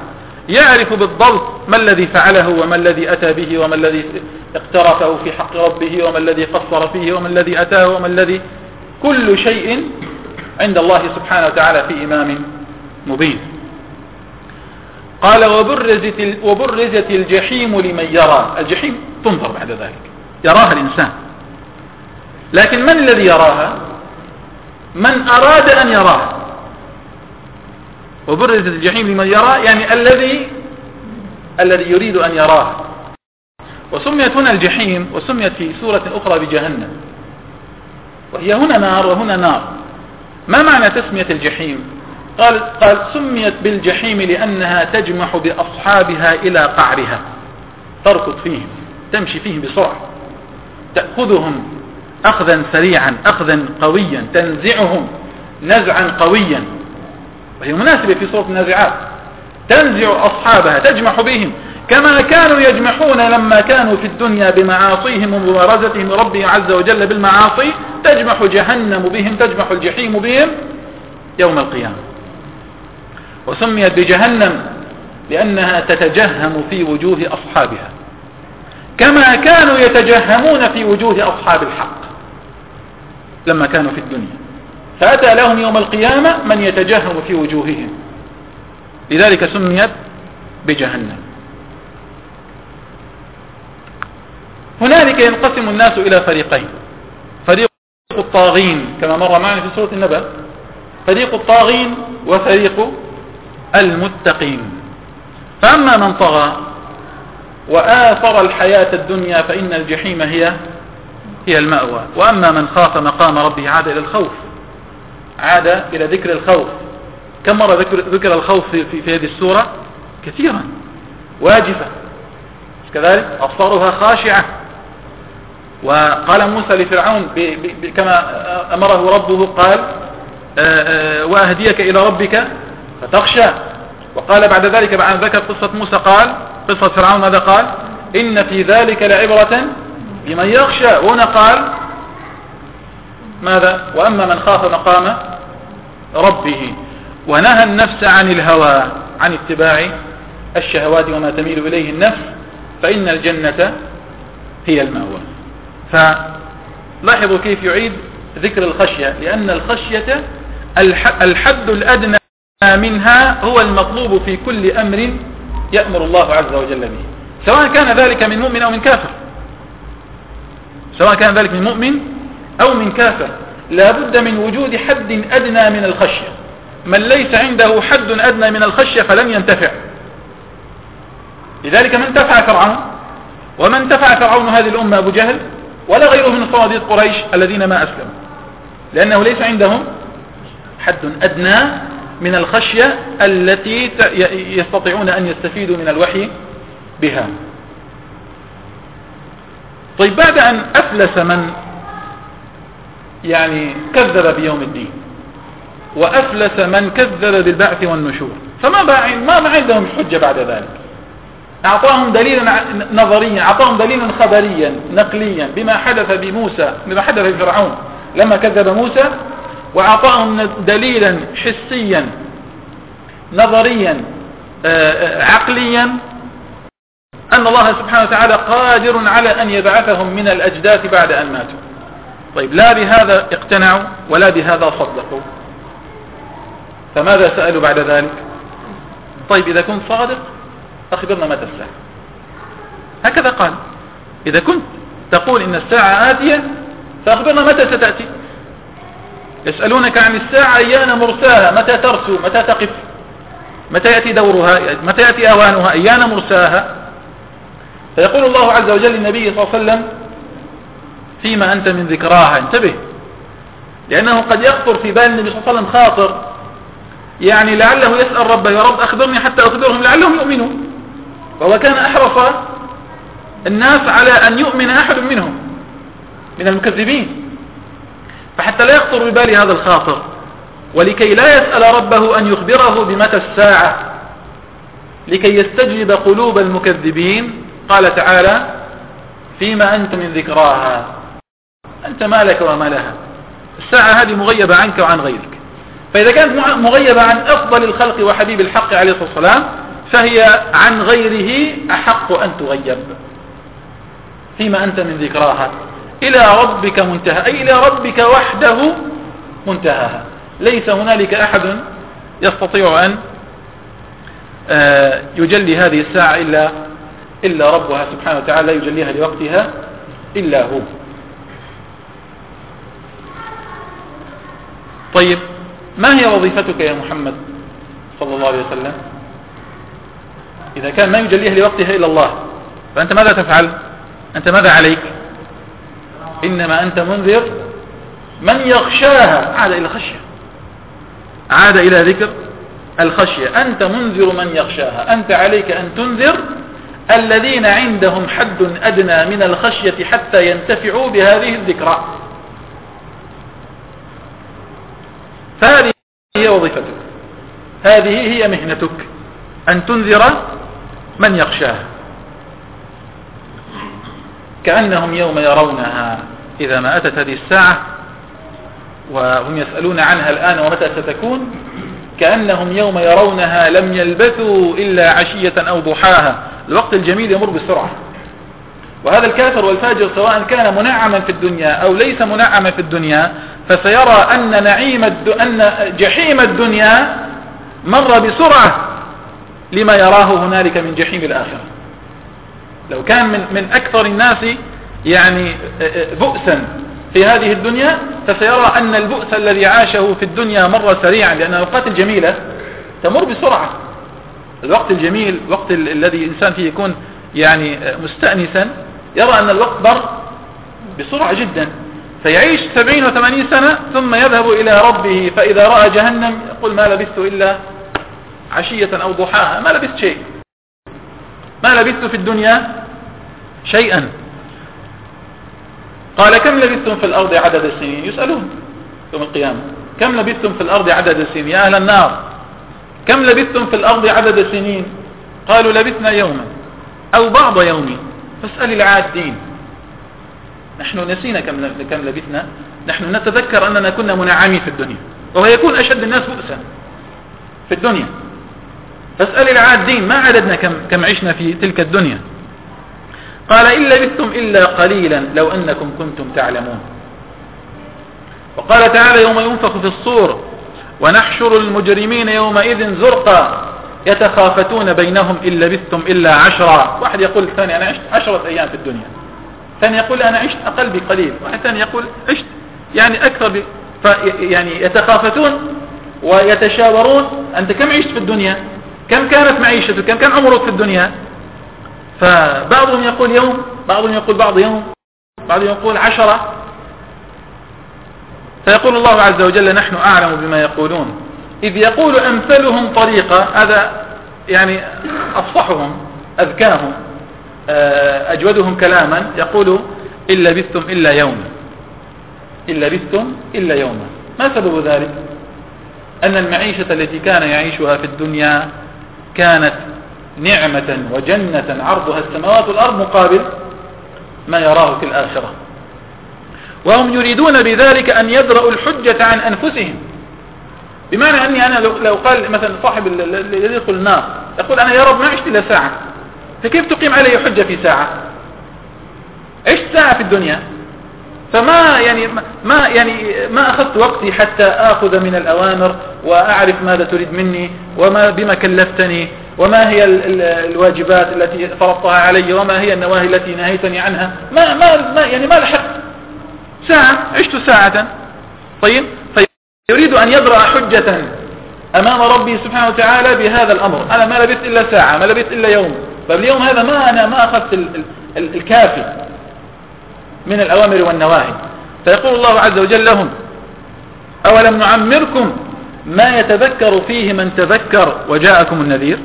يعرف بالضبط ما الذي فعله وما الذي أتى به وما الذي اقترفه في حق ربه وما الذي قصر فيه وما الذي أتاه وما الذي، كل شيء عند الله سبحانه وتعالى في إمام مبين. قال وبرزت الجحيم لمن يرى. الجحيم تنظر بعد ذلك، يراها الإنسان، لكن من الذي يراها؟ من أراد أن يراها. وبرزت الجحيم لمن يرى يعني الذي يريد أن يراها. وسميت هنا الجحيم وسميت في سورة أخرى بجهنم، وهي هنا نار وهنا نار. ما معنى تسمية الجحيم؟ قال سميت بالجحيم لأنها تجمح بأصحابها إلى قعرها، تركض فيهم، تمشي فيهم بسرعة، تأخذهم أخذا سريعا أخذا قويا، تنزعهم نزعا قويا. وهي مناسبة في سورة النازعات، تنزع أصحابها، تجمح بهم كما كانوا يجمحون لما كانوا في الدنيا بمعاصيهم ومبارزتهم ربهم عز وجل بالمعاصي، تجمح جهنم بهم، تجمح الجحيم بهم يوم القيامة. وسميت بجهنم لأنها تتجهم في وجوه أصحابها كما كانوا يتجهمون في وجوه أصحاب الحق لما كانوا في الدنيا، فأتى لهم يوم القيامة من يتجهم في وجوههم، لذلك سميت بجهنم. هنالك ينقسم الناس إلى فريقين، فريق الطاغين كما مر معنا في سورة النبأ، فريق الطاغين وفريق المتقين. فأما من طغى وآثر الحياة الدنيا فإن الجحيم هي المأوى. وأما من خاف مقام ربه عاد إلى الخوف، عاد إلى ذكر الخوف. كم مرة ذكر الخوف في هذه السورة؟ كثيرا، واجفة كذلك، أبصارها خاشعة. وقال موسى لفرعون كما أمره ربه، قال وأهديك إلى ربك فتخشى. وقال بعد ذلك بعد ذكر قصة موسى قال قصة فرعون ماذا قال؟ إن في ذلك لعبرة لمن يخشى. وهنا قال ماذا؟ وأما من خاف مقام ربه ونهى النفس عن الهوى، عن اتباع الشهوات وما تميل إليه النفس، فإن الجنة هي المأوى. فلاحظوا كيف يعيد ذكر الخشية، لأن الخشية الحد الأدنى منها هو المطلوب في كل أمر يأمر الله عز وجل به، سواء كان ذلك من مؤمن أو من كافر، سواء كان ذلك من مؤمن أو من كافر، لا بد من وجود حد أدنى من الخشية. من ليس عنده حد أدنى من الخشية فلن ينتفع. لذلك من تفع فرعون، ومن تفع فرعون هذه الأمة أبو جهل ولا غيره من صناديد قريش الذين ما أسلموا، لأنه ليس عندهم حد أدنى من الخشية التي يستطيعون أن يستفيدوا من الوحي بها. طيب بعد أن أفلس من كذب بيوم الدين، وأفلس من كذب بالبعث والنشور، فما عندهم حجة بعد ذلك. أعطاهم دليلا نظريا، أعطاهم دليلا خبريا نقليا بما حدث بموسى، بما حدث بفرعون لما كذب موسى، وأعطاهم دليلا حسيا نظريا عقليا أن الله سبحانه وتعالى قادر على أن يبعثهم من الأجداث بعد أن ماتوا. طيب لا بهذا اقتنعوا ولا بهذا صدقوا، فماذا سألوا بعد ذلك؟ طيب إذا كنت صادق أخبرنا متى الساعة. هكذا قال، إذا كنت تقول إن الساعة آتية فأخبرنا متى ستأتي. يسألونك عن الساعة أيان مرساها، متى ترسو، متى تقف، متى يأتي دورها، متى يأتي أوانها، أيان مرساها. فيقول الله عز وجل للنبي صلى الله عليه وسلم فيما أنت من ذكراها. انتبه، لأنه قد يخطر في بال النبي صلى الله عليه وسلم خاطر، لعله يسأل ربه يا رب أخبرني حتى أخبرهم لعلهم يؤمنون، وهو كان أحرص الناس على أن يؤمن أحد منهم من المكذبين، فحتى لا يخطر ببال هذا الخاطر، ولكي لا يسأل ربه أن يخبره بمتى الساعة، لكي يستجلب قلوب المكذبين، قال تعالى فيما أنت من ذكراها، أنت مالك وما لها، الساعة هذه مغيبة عنك وعن غيرك. فإذا كانت مغيبة عن أفضل الخلق وحبيب الحق عليه الصلاة والسلام، فهي عن غيره أحق أن تغيب. فيما أنت من ذكراها إلى ربك منتهى، أي إلى ربك وحده منتهاها. ليس هنالك أحد يستطيع أن يجلي هذه الساعة إلا ربها سبحانه وتعالى، لا يجليها لوقتها إلا هو. طيب، ما هي وظيفتك يا محمد صلى الله عليه وسلم؟ إذا كان ما يجليها لوقتها إلا الله، فأنت ماذا تفعل؟ أنت ماذا عليك؟ إنما أنت منذر من يخشاها. عاد إلى الخشية، عاد إلى ذكر الخشية. أنت منذر من يخشاها. أنت عليك أن تنذر الذين عندهم حد أدنى من الخشية حتى ينتفعوا بهذه الذكرى. فهذه هي وظيفتك، هذه هي مهنتك، أن تنذر من يخشاها. كأنهم يوم يرونها، إذا ما أتت هذه الساعة وهم يسألون عنها الآن ومتى ستكون، كأنهم يوم يرونها لم يلبثوا إلا عشية أو ضحاها. الوقت الجميل يمر بسرعة، وهذا الكافر والفاجر سواء كان منعما في الدنيا أو ليس منعما في الدنيا، فسيرى أن جحيم الدنيا مر بسرعة لما يراه هنالك من جحيم الآخرة. لو كان من أكثر الناس يعني بؤسا في هذه الدنيا، فسيرى أن البؤس الذي عاشه في الدنيا مر سريعا، لأن الأوقات الجميلة تمر بسرعة. الوقت الجميل، الوقت الذي الإنسان فيه يكون يعني مستأنسا، يرى أن الوقت مر بسرعة جدا، فيعيش 70 و80 سنة ثم يذهب إلى ربه، فإذا رأى جهنم يقول ما لبثت إلا عشية أو ضحاها، ما لبثت شيء، ما لبثت في الدنيا شيئا. قال كم لبثتم في الأرض عدد السنين؟ يسألون يوم القيامة كم لبثتم في الأرض عدد السنين يا أهل النار؟ كم لبثتم في الأرض عدد السنين؟ قالوا لبثنا يوما أو بعض يوم فاسأل العادين. نحن نسينا كم لبثنا، نحن نتذكر أننا كنا منعمين في الدنيا، وهو يكون أشد الناس بؤسا في الدنيا. فاسأل العادين، ما عددنا كم عشنا في تلك الدنيا. قال إن لبثتم إلا قليلا لو أنكم كنتم تعلمون. وقال تعالى يوم ينفخ في الصور ونحشر المجرمين يومئذ زرقا يتخافتون بينهم إن لبثتم إلا 10. واحد يقول الثاني أنا عشت 10 أيام في الدنيا، ثاني يقول أنا عشت أقل بقليل، واحد ثاني يقول عشت يعني أكثر يعني يتخافتون ويتشاورون أنت كم عشت في الدنيا، كم كانت معيشتك، كم كان عمرك في الدنيا. فبعضهم يقول يوم، بعضهم يقول بعض يوم، بعضهم يقول 10. فيقول الله عز وجل نحن أعلم بما يقولون إذ يقول أمثلهم طريقة. هذا يعني أفصحهم أذكاهم أجودهم كلاما، يقول إن لبثتم إلا يوما، إن لبثتم إلا يوما. ما سبب ذلك؟ أن المعيشة التي كان يعيشها في الدنيا كانت نعمة وجنة عرضها السماوات والأرض مقابل ما يراه في الآخرة، وهم يريدون بذلك أن يدرأوا الحجة عن أنفسهم. بمعنى أني أنا لو قال مثلا صاحب الذي يدخل النار يقول أنا يا رب ما عشت إلا ساعة، فكيف تقيم علي حجة في ساعة؟ عشت ساعة في الدنيا، فما ما أخذت وقتي حتى أخذ من الأوامر وأعرف ماذا تريد مني بما كلفتني، وما هي الواجبات التي فرضتها علي، وما هي النواهي التي نهيتني عنها. ما لحقت ساعة، عشت ساعة. طيب، فيريد أن يدرأ حجة أمام ربي سبحانه وتعالى بهذا الأمر. أنا ما لبثت إلا ساعة، ما لبثت إلا يوم، فاليوم هذا ما أخذت الكافي من الأوامر والنواهي. فيقول الله عز وجل لهم أولم نعمركم ما يتذكر فيه من تذكر وجاءكم النذير.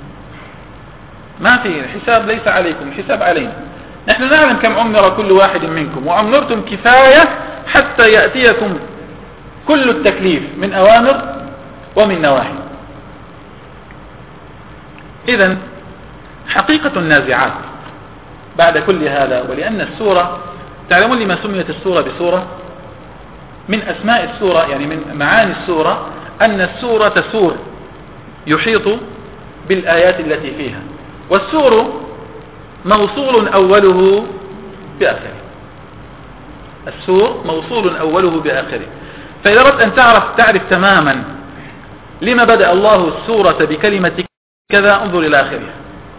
ما في الحساب، ليس عليكم الحساب علينا، نحن نعلم كم عمر كل واحد منكم، وعمرتم كفاية حتى يأتيكم كل التكليف من أوامر ومن نواهي. إذن حقيقة النازعات بعد كل هذا، ولأن السورة تعلمون لما سميت السورة بسورة؟ من أسماء السورة يعني من معاني السورة أن السورة تسور، يحيط بالآيات التي فيها. والسور موصول أوله بآخره، السور موصول أوله بآخره. فإذا أردت أن تعرف تماما لما بدأ الله السورة بكلمة كذا، انظر إلى آخرها،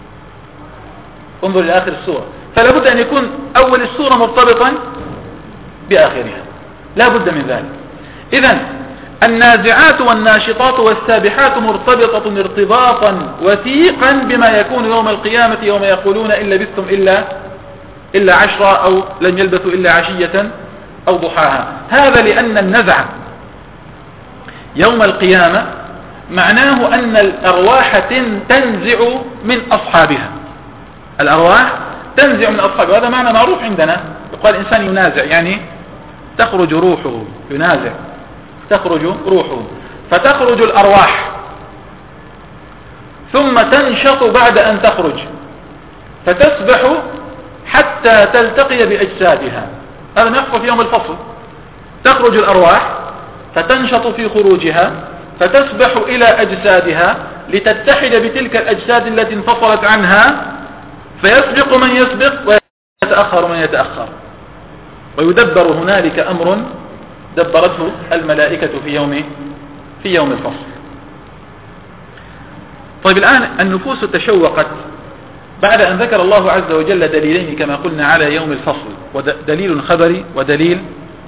انظر إلى آخر السورة. فلا بد أن يكون أول السورة مرتبطا بآخرها، لا بد من ذلك. إذن النازعات والناشطات والسابحات مرتبطة ارتباطا وثيقا بما يكون يوم القيامة، يوم يقولون إن لبثتم إلا 10 أو لم يلبثوا إلا عشية أو ضحاها. هذا لأن النزع يوم القيامة معناه أن الأرواح تنزع من أصحابها، الأرواح تنزع من أصحابها. هذا معنى معروف عندنا، يقال الإنسان ينازع، يعني تخرج روحه، ينازع تخرج روحه، فتخرج الأرواح ثم تنشط بعد أن تخرج فتسبح حتى تلتقي بأجسادها. هذا ما يحصل في يوم الفصل، تخرج الأرواح فتنشط في خروجها فتسبح إلى أجسادها لتتحد بتلك الأجساد التي انفصلت عنها، فيسبق من يسبق ويتأخر من يتأخر، ويدبر هنالك أمر دبرته الملائكة في يوم الفصل. طيب الآن النفوس تشوقت بعد أن ذكر الله عز وجل دليلين كما قلنا على يوم الفصل، ودليل خبري ودليل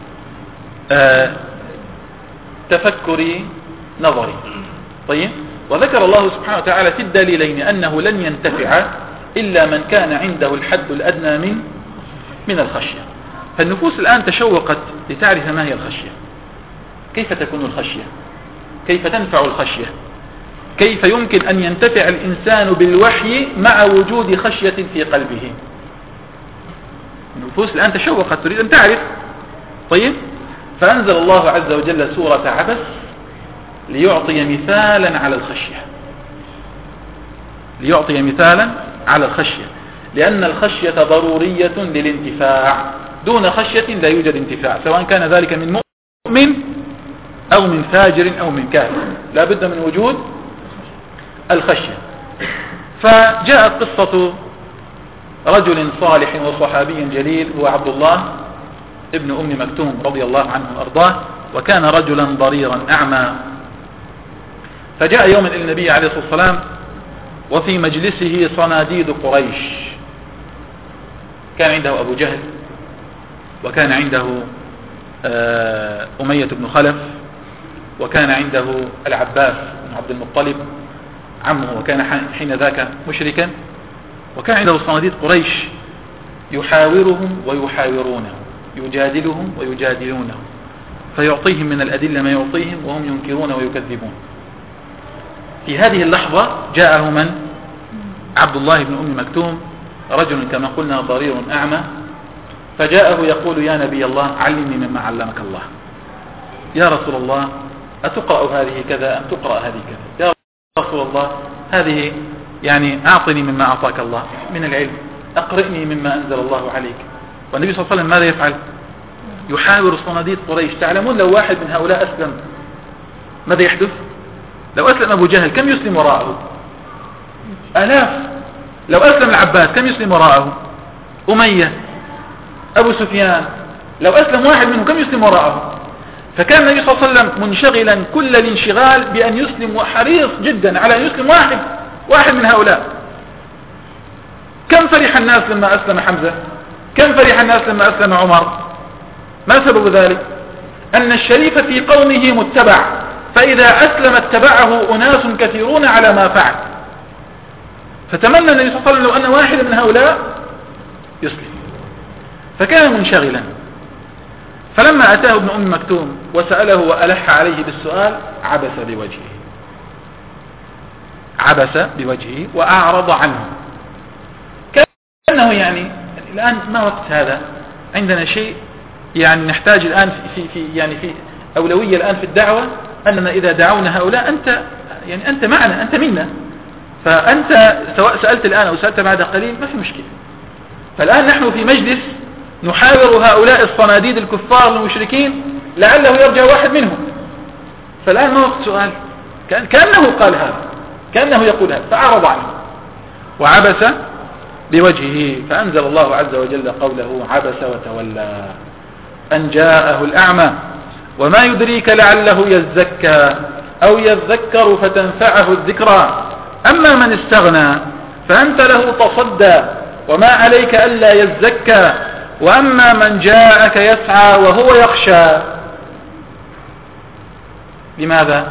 تفكري نظري. طيب، وذكر الله سبحانه وتعالى في الدليلين أنه لن ينتفع إلا من كان عنده الحد الأدنى من الخشية. فالنفوس الآن تشوقت لتعرف ما هي الخشية، كيف تكون الخشية، كيف تنفع الخشية، كيف يمكن أن ينتفع الإنسان بالوحي مع وجود خشية في قلبه. النفوس الآن تشوقت تريد أن تعرف. طيب، فأنزل الله عز وجل سورة عبس ليعطي مثالا على الخشية، ليعطي مثالا على الخشية، لأن الخشية ضرورية للانتفاع، دون خشية لا يوجد انتفاع، سواء كان ذلك من مؤمن أو من فاجر أو من كافر، لا بد من وجود الخشية. فجاءت قصة رجل صالح وصحابي جليل هو عبد الله ابن أم مكتوم رضي الله عنه وأرضاه، وكان رجلا ضريرا أعمى. فجاء يوما إلى النبي عليه الصلاة والسلام وفي مجلسه صناديد قريش، كان عنده أبو جهل، وكان عنده أمية بن خلف، وكان عنده العباس بن عبد المطلب عمه، وكان حين ذاك مشركا، وكان عنده صناديد قريش يحاورهم ويحاورونه، يجادلهم ويجادلونه، فيعطيهم من الأدلة ما يعطيهم وهم ينكرون ويكذبون. في هذه اللحظة جاءه من؟ عبد الله بن أم مكتوم، رجل كما قلنا ضرير أعمى، فجاءه يقول يا نبي الله علمني مما علمك الله، يا رسول الله أتقرأ هذه كذا أم تقرأ هذه كذا، يا رسول الله هذه يعني أعطني مما أعطاك الله من العلم، أقرئني مما أنزل الله عليك. والنبي صلى الله عليه وسلم ماذا يفعل؟ يحاور صناديد قريش. تعلمون لو واحد من هؤلاء أسلم ماذا يحدث؟ لو أسلم أبو جهل كم يسلم وراءه؟ آلاف. لو أسلم العباس كم يسلم وراءه؟ أمية، أبو سفيان. لو أسلم واحد منهم كم يسلم وراءه؟ فكان النبي صلى الله عليه وسلم منشغلا كل الانشغال بأن يسلم، وحريص جدا على أن يسلم واحد من هؤلاء. كم فرح الناس لما أسلم حمزة؟ كم فرح الناس لما أسلم عمر؟ ما سبب ذلك؟ أن الشريف في قومه متبع، فإذا أسلم اتبعه أناس كثيرون على ما فعل. فتمنى النبي صلى الله عليه وسلم لو أن واحد من هؤلاء يسلم، فكان منشغلا. فلما أتاه ابن أم مكتوم وسأله وألح عليه بالسؤال عبس بوجهه وأعرض عنه، كأنه يعني الآن ما وقت هذا، عندنا شيء يعني نحتاج الآن في أولوية الآن في الدعوة، أننا إذا دعونا هؤلاء أنت معنا، أنت منا، فأنت سواء سألت الآن أو سألت بعد قليل ما في مشكلة. فالآن نحن في مجلس نحاور هؤلاء الصناديد الكفار المشركين لعله يرجع واحد منهم، فالآن ما وقت سؤال، كأنه قال هذا، كأنه يقول هذا، فأعرض عنه وعبس بوجهه. فأنزل الله عز وجل قوله عبس وتولى أن جاءه الأعمى وما يدريك لعله يزكى أو يذكر فتنفعه الذكرى أما من استغنى فأنت له تصدى وما عليك ألا يزكى وأما من جاءك يسعى وهو يخشى. لماذا؟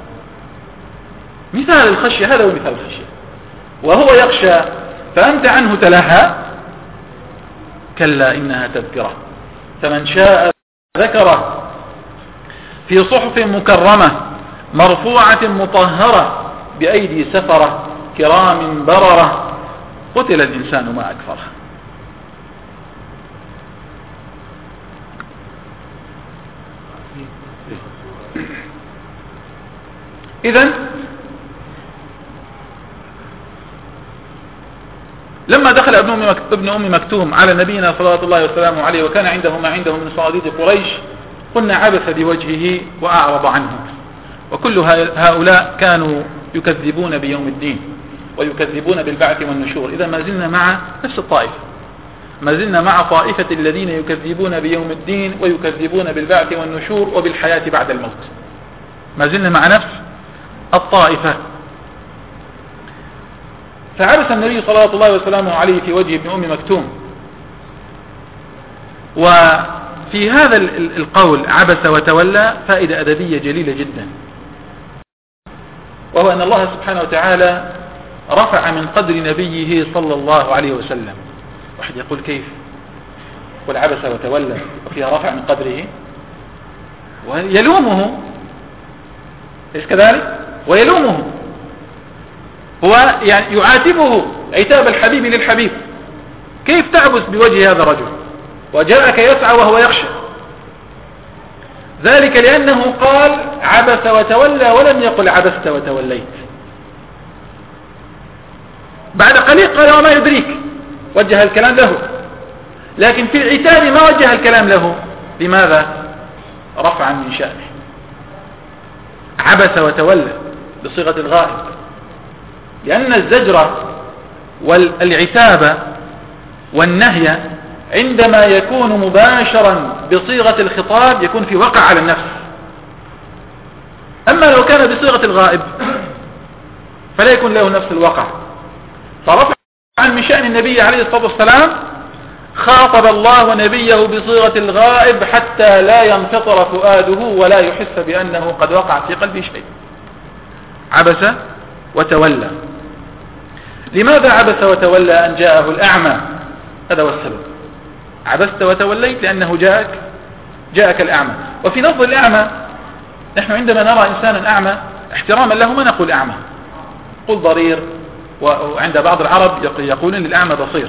مثال الخشية، هذا هو مثال الخشية. وهو يخشى فأنت عنه تلهى، كلا إنها تذكرة فمن شاء ذكره في صحف مكرمة مرفوعة مطهرة بأيدي سفرة كرام بررة قتل الإنسان ما أكفره. إذن لما دخل ابن أم مكتوم على نبينا صلى الله وسلامه عليه وكان عنده ما عنده من صناديد قريش قلنا عبث بوجهه وأعرض عنه. وكل هؤلاء كانوا يكذبون بيوم الدين ويكذبون بالبعث والنشور. إذا ما زلنا مع نفس الطائفة، ما زلنا مع طائفة الذين يكذبون بيوم الدين ويكذبون بالبعث والنشور وبالحياة بعد الموت، ما زلنا مع نفس الطائفة. فعبس النبي صلى الله وسلامه عليه في وجه ابن أم مكتوم. وفي هذا القول عبس وتولى فائدة أدبية جليلة جدا، وهو أن الله سبحانه وتعالى رفع من قدر نبيه صلى الله عليه وسلم. واحد يقول كيف؟ قل عبس وتولى وفيها رفع من قدره، ويلومه، إيش كذلك؟ ويلومه، هو يعني يعاتبه عتاب الحبيب للحبيب. كيف تعبس بوجه هذا الرجل وجاءك يسعى وهو يخشى؟ ذلك لأنه قال عبس وتولى ولم يقل عبست وتوليت. بعد قليل قال وما يدريك، وجه الكلام له، لكن في العتاب ما وجه الكلام له. لماذا؟ رفعا من شأنه. عبس وتولى بصيغة الغائب، لأن الزجر والعتاب والنهي عندما يكون مباشرا بصيغة الخطاب يكون في وقع على النفس. أما لو كان بصيغة الغائب فلا يكون له نفس الوقع. فرفعا من شأن النبي عليه الصلاة والسلام خاطب الله نبيه بصيغة الغائب حتى لا ينفطر فؤاده ولا يحس بأنه قد وقع في قلبه شيء. عبس وتولى. لماذا عبس وتولى أن جاءه الأعمى؟ هذا هو السبب. عبست وتوليت لأنه جاءك الأعمى. وفي لفظ الأعمى نحن عندما نرى إنسانا أعمى احتراما له ما نقول أعمى، قل ضرير. وعند بعض العرب يقولون للأعمى بصير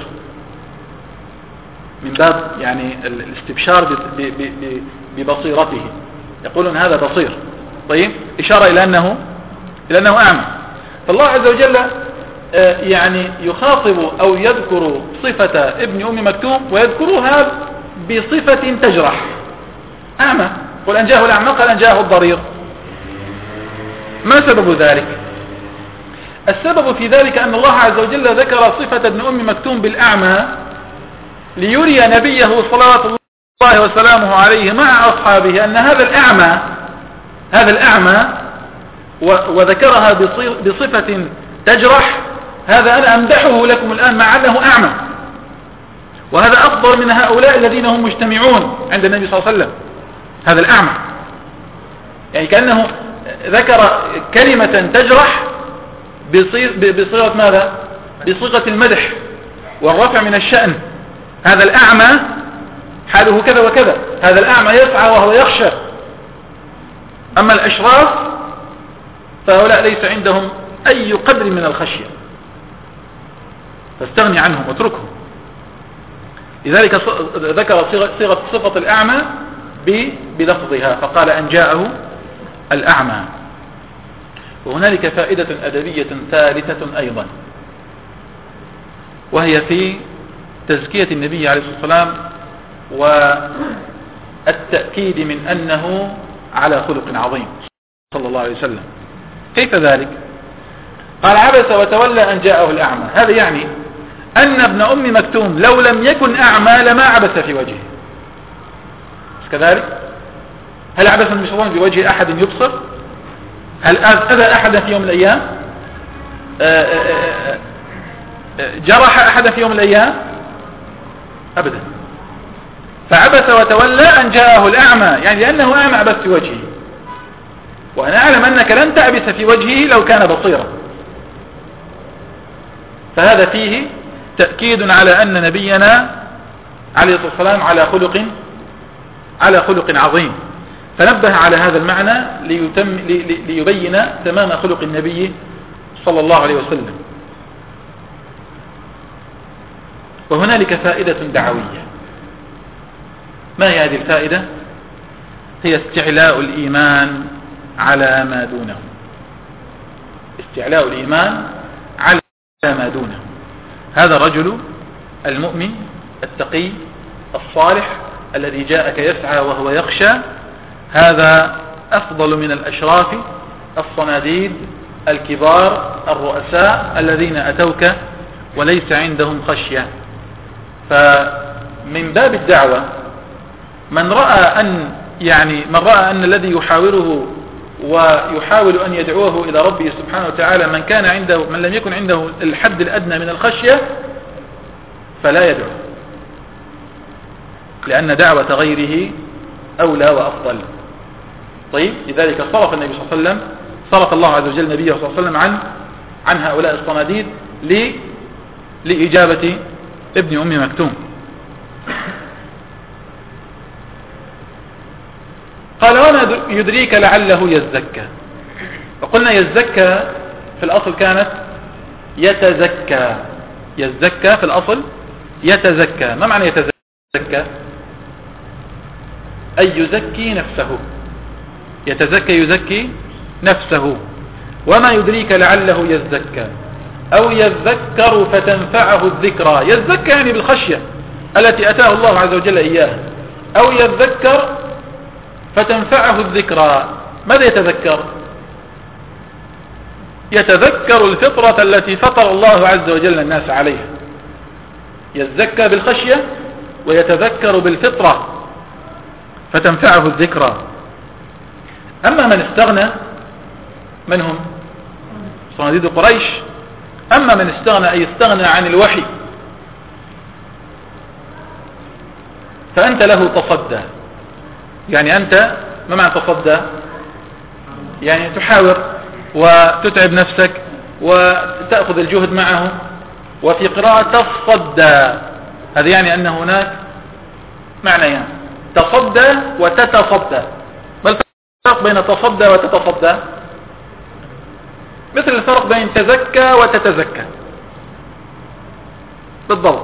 من باب يعني الاستبشار ببصيرته، يقولون هذا بصير. طيب، إشارة إلى أنه أعمى. فالله عز وجل يعني يخاطب أو يذكر صفة ابن أم مكتوم ويذكرها بصفة تجرح. أعمى، قل أن جاءه الأعمى، قال أن جاءه الضرير. ما سبب ذلك؟ السبب في ذلك أن الله عز وجل ذكر صفة ابن أم مكتوم بالأعمى ليري نبيه صلوات الله وسلامه عليه مع أصحابه أن هذا الأعمى وذكرها بصفة تجرح، هذا أنا أمدحه لكم الآن مع أنه أعمى، وهذا أفضل من هؤلاء الذين هم مجتمعون عند النبي صلى الله عليه وسلم. هذا الأعمى يعني كأنه ذكر كلمة تجرح بصيغة ماذا؟ بصيغة المدح والرفع من الشأن. هذا الأعمى حاله كذا وكذا، هذا الأعمى يسعى وهو يخشى. أما الأشراف فهؤلاء ليس عندهم أي قدر من الخشية، فاستغني عنهم واتركهم. لذلك ذكر صيغة صفة الأعمى بلفظها فقال أن جاءه الأعمى. وهنالك فائدة أدبية ثالثة أيضا، وهي في تزكية النبي عليه الصلاة والسلام والتأكيد من أنه على خلق عظيم صلى الله عليه وسلم. كيف ذلك؟ قال عبس وتولى أن جاءه الأعمى. هذا يعني أن ابن أم مكتوم لو لم يكن أعمى لما عبس في وجهه، مش كذلك؟ هل عبس النبي صلى الله عليه وسلم بوجه أحد يبصر؟ هل أذى أحدا في يوم من الأيام؟ جرح أحدا في يوم من الأيام؟ أبدا. فعبس وتولى أن جاءه الأعمى، يعني لأنه أعمى عبس في وجهه، وأنا أعلم أنك لن تعبس في وجهه لو كان بصيرا. فهذا فيه تأكيد على أن نبينا عليه الصلاة والسلام على خلق عظيم، فنبه على هذا المعنى ليبين تمام خلق النبي صلى الله عليه وسلم. وهنالك فائدة دعوية. ما هي هذه الفائدة؟ هي استعلاء الإيمان على ما دونه، استعلاء الإيمان على ما دونه. هذا الرجل المؤمن التقي الصالح الذي جاءك يسعى وهو يخشى، هذا أفضل من الأشراف الصناديد الكبار الرؤساء الذين أتوك وليس عندهم خشية. فمن باب الدعوة من رأى أن الذي يحاوره ويحاول أن يدعوه إلى ربه سبحانه وتعالى من لم يكن عنده الحد الأدنى من الخشية فلا يدعو، لأن دعوة غيره أولى وأفضل. طيب، لذلك صرف النبي صلى الله عليه وسلم، صرف الله عز وجل نبيه صلى الله عليه وسلم عن هؤلاء الصناديد لإجابة ابن أم مكتوم. قال وما يدريك لعله يزكى. وقلنا يزكى في الأصل كانت يتزكى، يزكى في الأصل يتزكى. ما معنى يتزكى؟ أي يزكي نفسه، يتزكى يزكي نفسه. وما يدريك لعله يزكى أو يذكر فتنفعه الذكرى. يزكى يعني بالخشية التي أتاه الله عز وجل إياها، أو يذكر فتنفعه الذكرى. ماذا يتذكر؟ يتذكر الفطرة التي فطر الله عز وجل الناس عليها. يزكى بالخشية ويتذكر بالفطرة فتنفعه الذكرى. أما من استغنى، من هم؟ صناديد قريش. أما من استغنى أي استغنى عن الوحي فأنت له تصدى. يعني أنت ما معنى تصدى؟ يعني تحاور وتتعب نفسك وتأخذ الجهد معه. وفي قراءة تصدى، هذا يعني أن هناك معنيان، تصدى وتتصدى. ما الفرق بين تصدى وتتصدى؟ مثل الفرق بين تزكى وتتزكى بالضبط.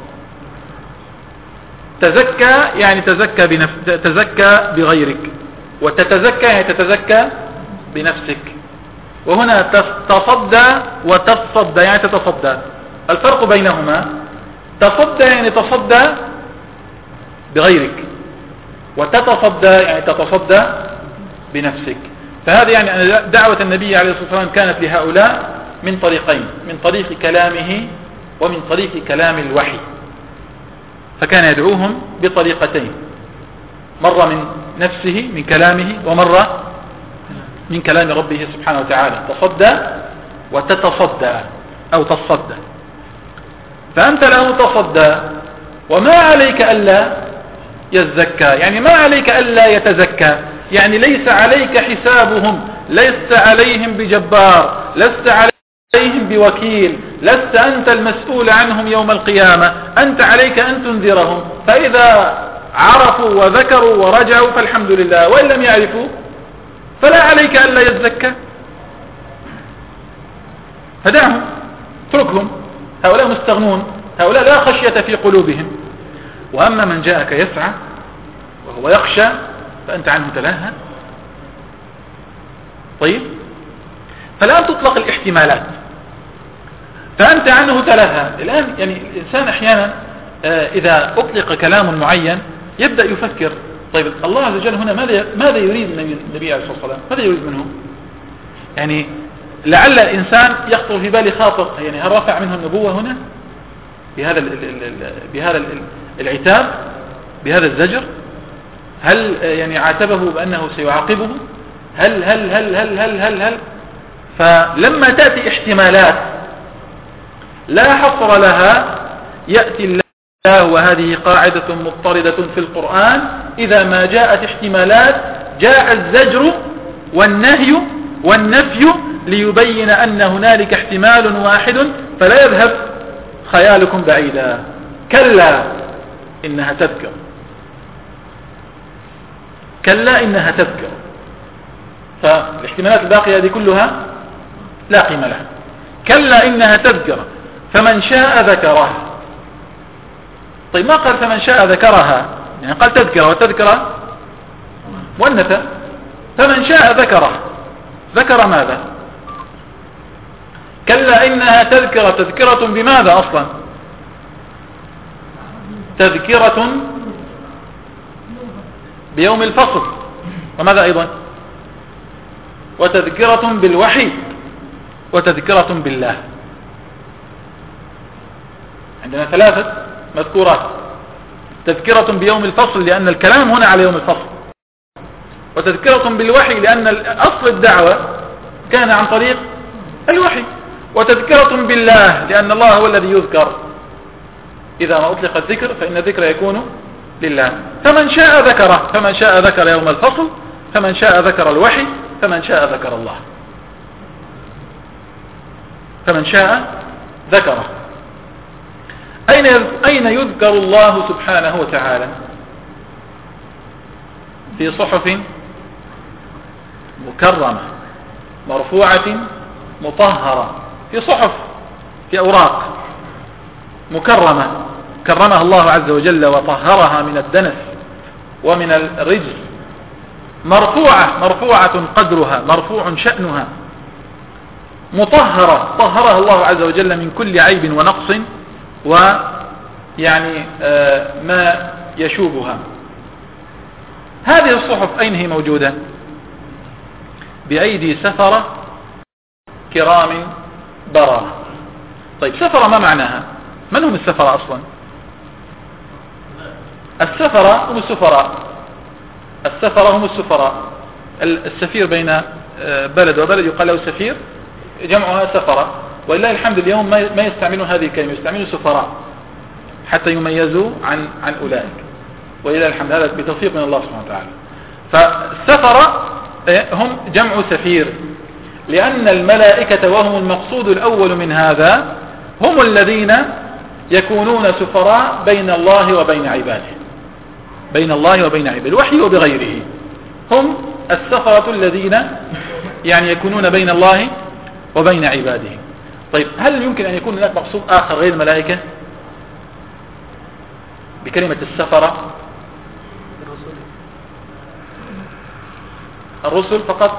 تزكى يعني تزكى بغيرك، وتتزكى يعني تتزكى بنفسك. وهنا تصدى وتصدى يعني تتصدى. الفرق بينهما تصدى يعني تصدى بغيرك، وتتصدى يعني تتصدى بنفسك. فهذا يعني أن دعوة النبي عليه الصلاة والسلام كانت لهؤلاء من طريقين، من طريق كلامه ومن طريق كلام الوحي. فكان يدعوهم بطريقتين، مرة من نفسه من كلامه، ومرة من كلام ربه سبحانه وتعالى. تصدى وتتصدى أو تصدى. فأنت له تصدى، وما عليك ألا يزكى، يعني ما عليك ألا يتزكى، يعني ليس عليك حسابهم، لست عليهم بجبار، لست عليهم بوكيل، لست أنت المسؤول عنهم يوم القيامة. أنت عليك أن تنذرهم، فإذا عرفوا وذكروا ورجعوا فالحمد لله، وإن لم يعرفوا فلا عليك ألا يزكى. فدعهم، اتركهم، هؤلاء مستغنون، هؤلاء لا خشية في قلوبهم. وأما من جاءك يسعى وهو يخشى فأنت عنه تلهى. طيب، فالآن تطلق الاحتمالات، فأنت عنه تلهى. الآن يعني الإنسان أحيانا إذا أطلق كلام معين يبدأ يفكر، طيب الله عز وجل هنا ماذا يريد من النبي عليه الصلاة والسلام؟ ماذا يريد منه؟ يعني لعل الإنسان يخطر في باله خاطر، يعني هل رفع منه النبوة هنا بهذا العتاب، بهذا الزجر؟ هل يعني عاتبه بأنه سيعاقبه؟ هل فلما تأتي احتمالات لا حصر لها يأتي الله، وهذه قاعدة مضطردة في القرآن، إذا ما جاءت احتمالات جاء الزجر والنهي والنفي ليبين أن هنالك احتمال واحد، فلا يذهب خيالكم بعيدا. كلا إنها تذكر، كلا إنها تذكر. فالاحتمالات الباقية هذه كلها لا قيمة لها. كلا إنها تذكر فمن شاء ذكره. طيب ما قال فمن شاء ذكرها، يعني قال تذكر، وتذكر مؤنثة. فمن شاء ذكره، ذكر ماذا؟ كلا إنها تذكرة، تذكرة بماذا أصلا؟ تذكرة بيوم الفصل، وماذا أيضا؟ وتذكرة بالوحي، وتذكرة بالله. عندنا ثلاثة مذكورات. تذكرة بيوم الفصل لأن الكلام هنا على يوم الفصل، وتذكرة بالوحي لأن أصل الدعوة كان عن طريق الوحي، وتذكرة بالله لأن الله هو الذي يذكر. إذا ما أطلق الذكر فإن الذكر يكون لله. فمن شاء ذكره، فمن شاء ذكر يوم الفصل، فمن شاء ذكر الوحي، فمن شاء ذكر الله. فمن شاء ذكره. أين يذكر الله سبحانه وتعالى؟ في صحف مكرمة مرفوعة مطهرة، في صحف، في أوراق مكرمة كرمها الله عز وجل وطهرها من الدنس ومن الرجس، مرفوعة قدرها، مرفوع شأنها، مطهرة طهرها الله عز وجل من كل عيب ونقص ويعني ما يشوبها. هذه الصحف أين هي موجودة؟ بأيدي سفرة كرام بررة. طيب سفرة ما معناها؟ من هم السفرة أصلا؟ السفرة هم السفراء، السفرة هم السفراء. السفير بين بلد وبلد يقال له سفير، جمعها سفرة. ولله الحمد اليوم ما يستعملون هذه الكلمة، يستعملون سفراء حتى يميزوا عن أولئك، ولله الحمد، هذا بتوفيق من الله سبحانه وتعالى. فالسفرة هم جمع سفير، لأن الملائكة وهم المقصود الأول من هذا هم الذين يكونون سفراء بين الله وبين عباده، بين الله وبين عباده، الوحي وبغيره. هم السفرة الذين يعني يكونون بين الله وبين عباده. طيب هل يمكن أن يكون هناك مقصود آخر غير الملائكة بكلمة السفرة؟ الرسل فقط.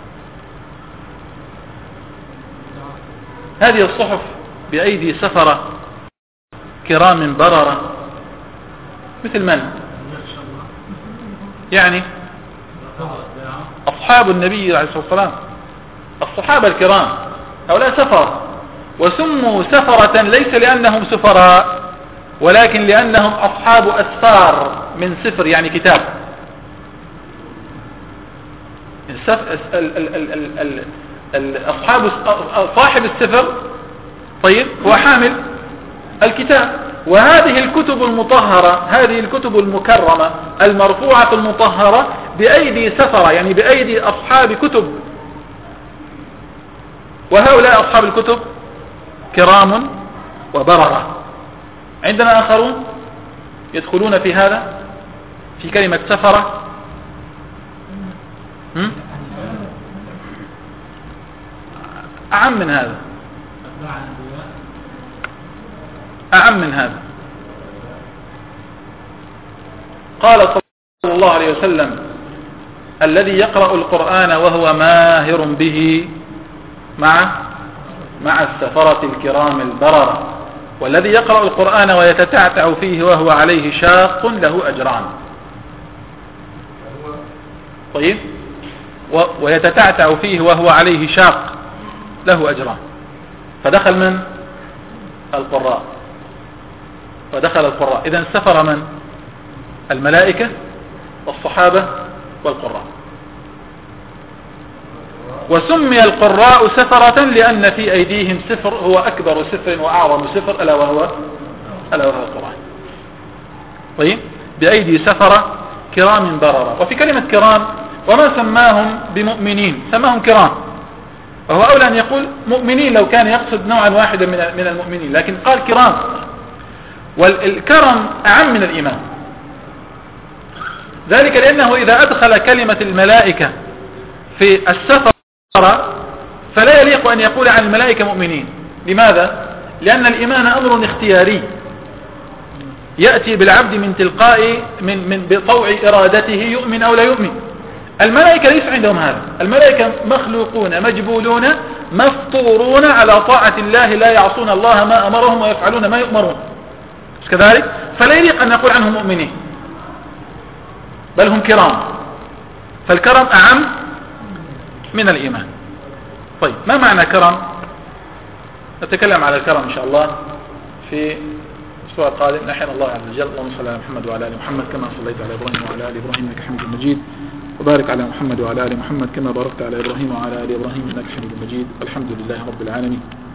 هذه الصحف بأيدي سفرة كرام بررة مثل من؟ يعني أصحاب النبي عليه الصلاة والسلام، الصحابة الكرام، هؤلاء سفرة، وسموا سفرة ليس لأنهم سفراء، ولكن لأنهم أصحاب أسفار من سفر، يعني كتاب. صاحب السفر طيب هو حامل الكتاب، وهذه الكتب المطهرة، هذه الكتب المكرمة المرفوعة المطهرة بأيدي سفرة، يعني بأيدي أصحاب كتب، وهؤلاء أصحاب الكتب كرام وبررة. عندنا آخرون يدخلون في هذا، في كلمة سفرة، أعم من هذا، أعم من هذا. قال صلى الله عليه وسلم: الذي يقرأ القرآن وهو ماهر به مع السفرة الكرام البررة، والذي يقرأ القرآن ويتتعتع فيه وهو عليه شاق له أجران. طيب ويتتعتع فيه وهو عليه شاق له أجران. فدخل من؟ القراء. ودخل القراء. إذن سفر من؟ الملائكة والصحابة والقراء. وسمي القراء سفرة لأن في أيديهم سفر هو أكبر سفر وأعظم سفر ألا وهو القرآن. طيب، بأيدي سفرة كرام بررة. وفي كلمة كرام وما سماهم بمؤمنين، سماهم كرام، وهو أولى أن يقول مؤمنين لو كان يقصد نوعا واحدا من المؤمنين، لكن قال كرام. والكرم أعم من الإيمان، ذلك لأنه إذا أدخل كلمة الملائكة في السفر فلا يليق أن يقول عن الملائكة مؤمنين. لماذا؟ لأن الإيمان أمر اختياري يأتي بالعبد من تلقاء من بطوع إرادته يؤمن أو لا يؤمن. الملائكة ليس عندهم هذا. الملائكة مخلوقون مجبولون مفطورون على طاعة الله، لا يعصون الله ما أمرهم ويفعلون ما يؤمرون، مش كذلك؟ فلا يليق أن نقول عنهم مؤمنين، بل هم كرام. فالكرم أعم من الإيمان. طيب، ما معنى كرم؟ نتكلم على الكرم إن شاء الله في الأسبوع القادم. نحن الله عز وجل. اللهم صل على محمد وعلى آل محمد كما صليت على إبراهيم وعلى آل إبراهيم إنك حميد مجيد، وبارك على محمد وعلى آل محمد كما باركت على إبراهيم وعلى آل إبراهيم إنك حميد مجيد. الحمد لله رب العالمين.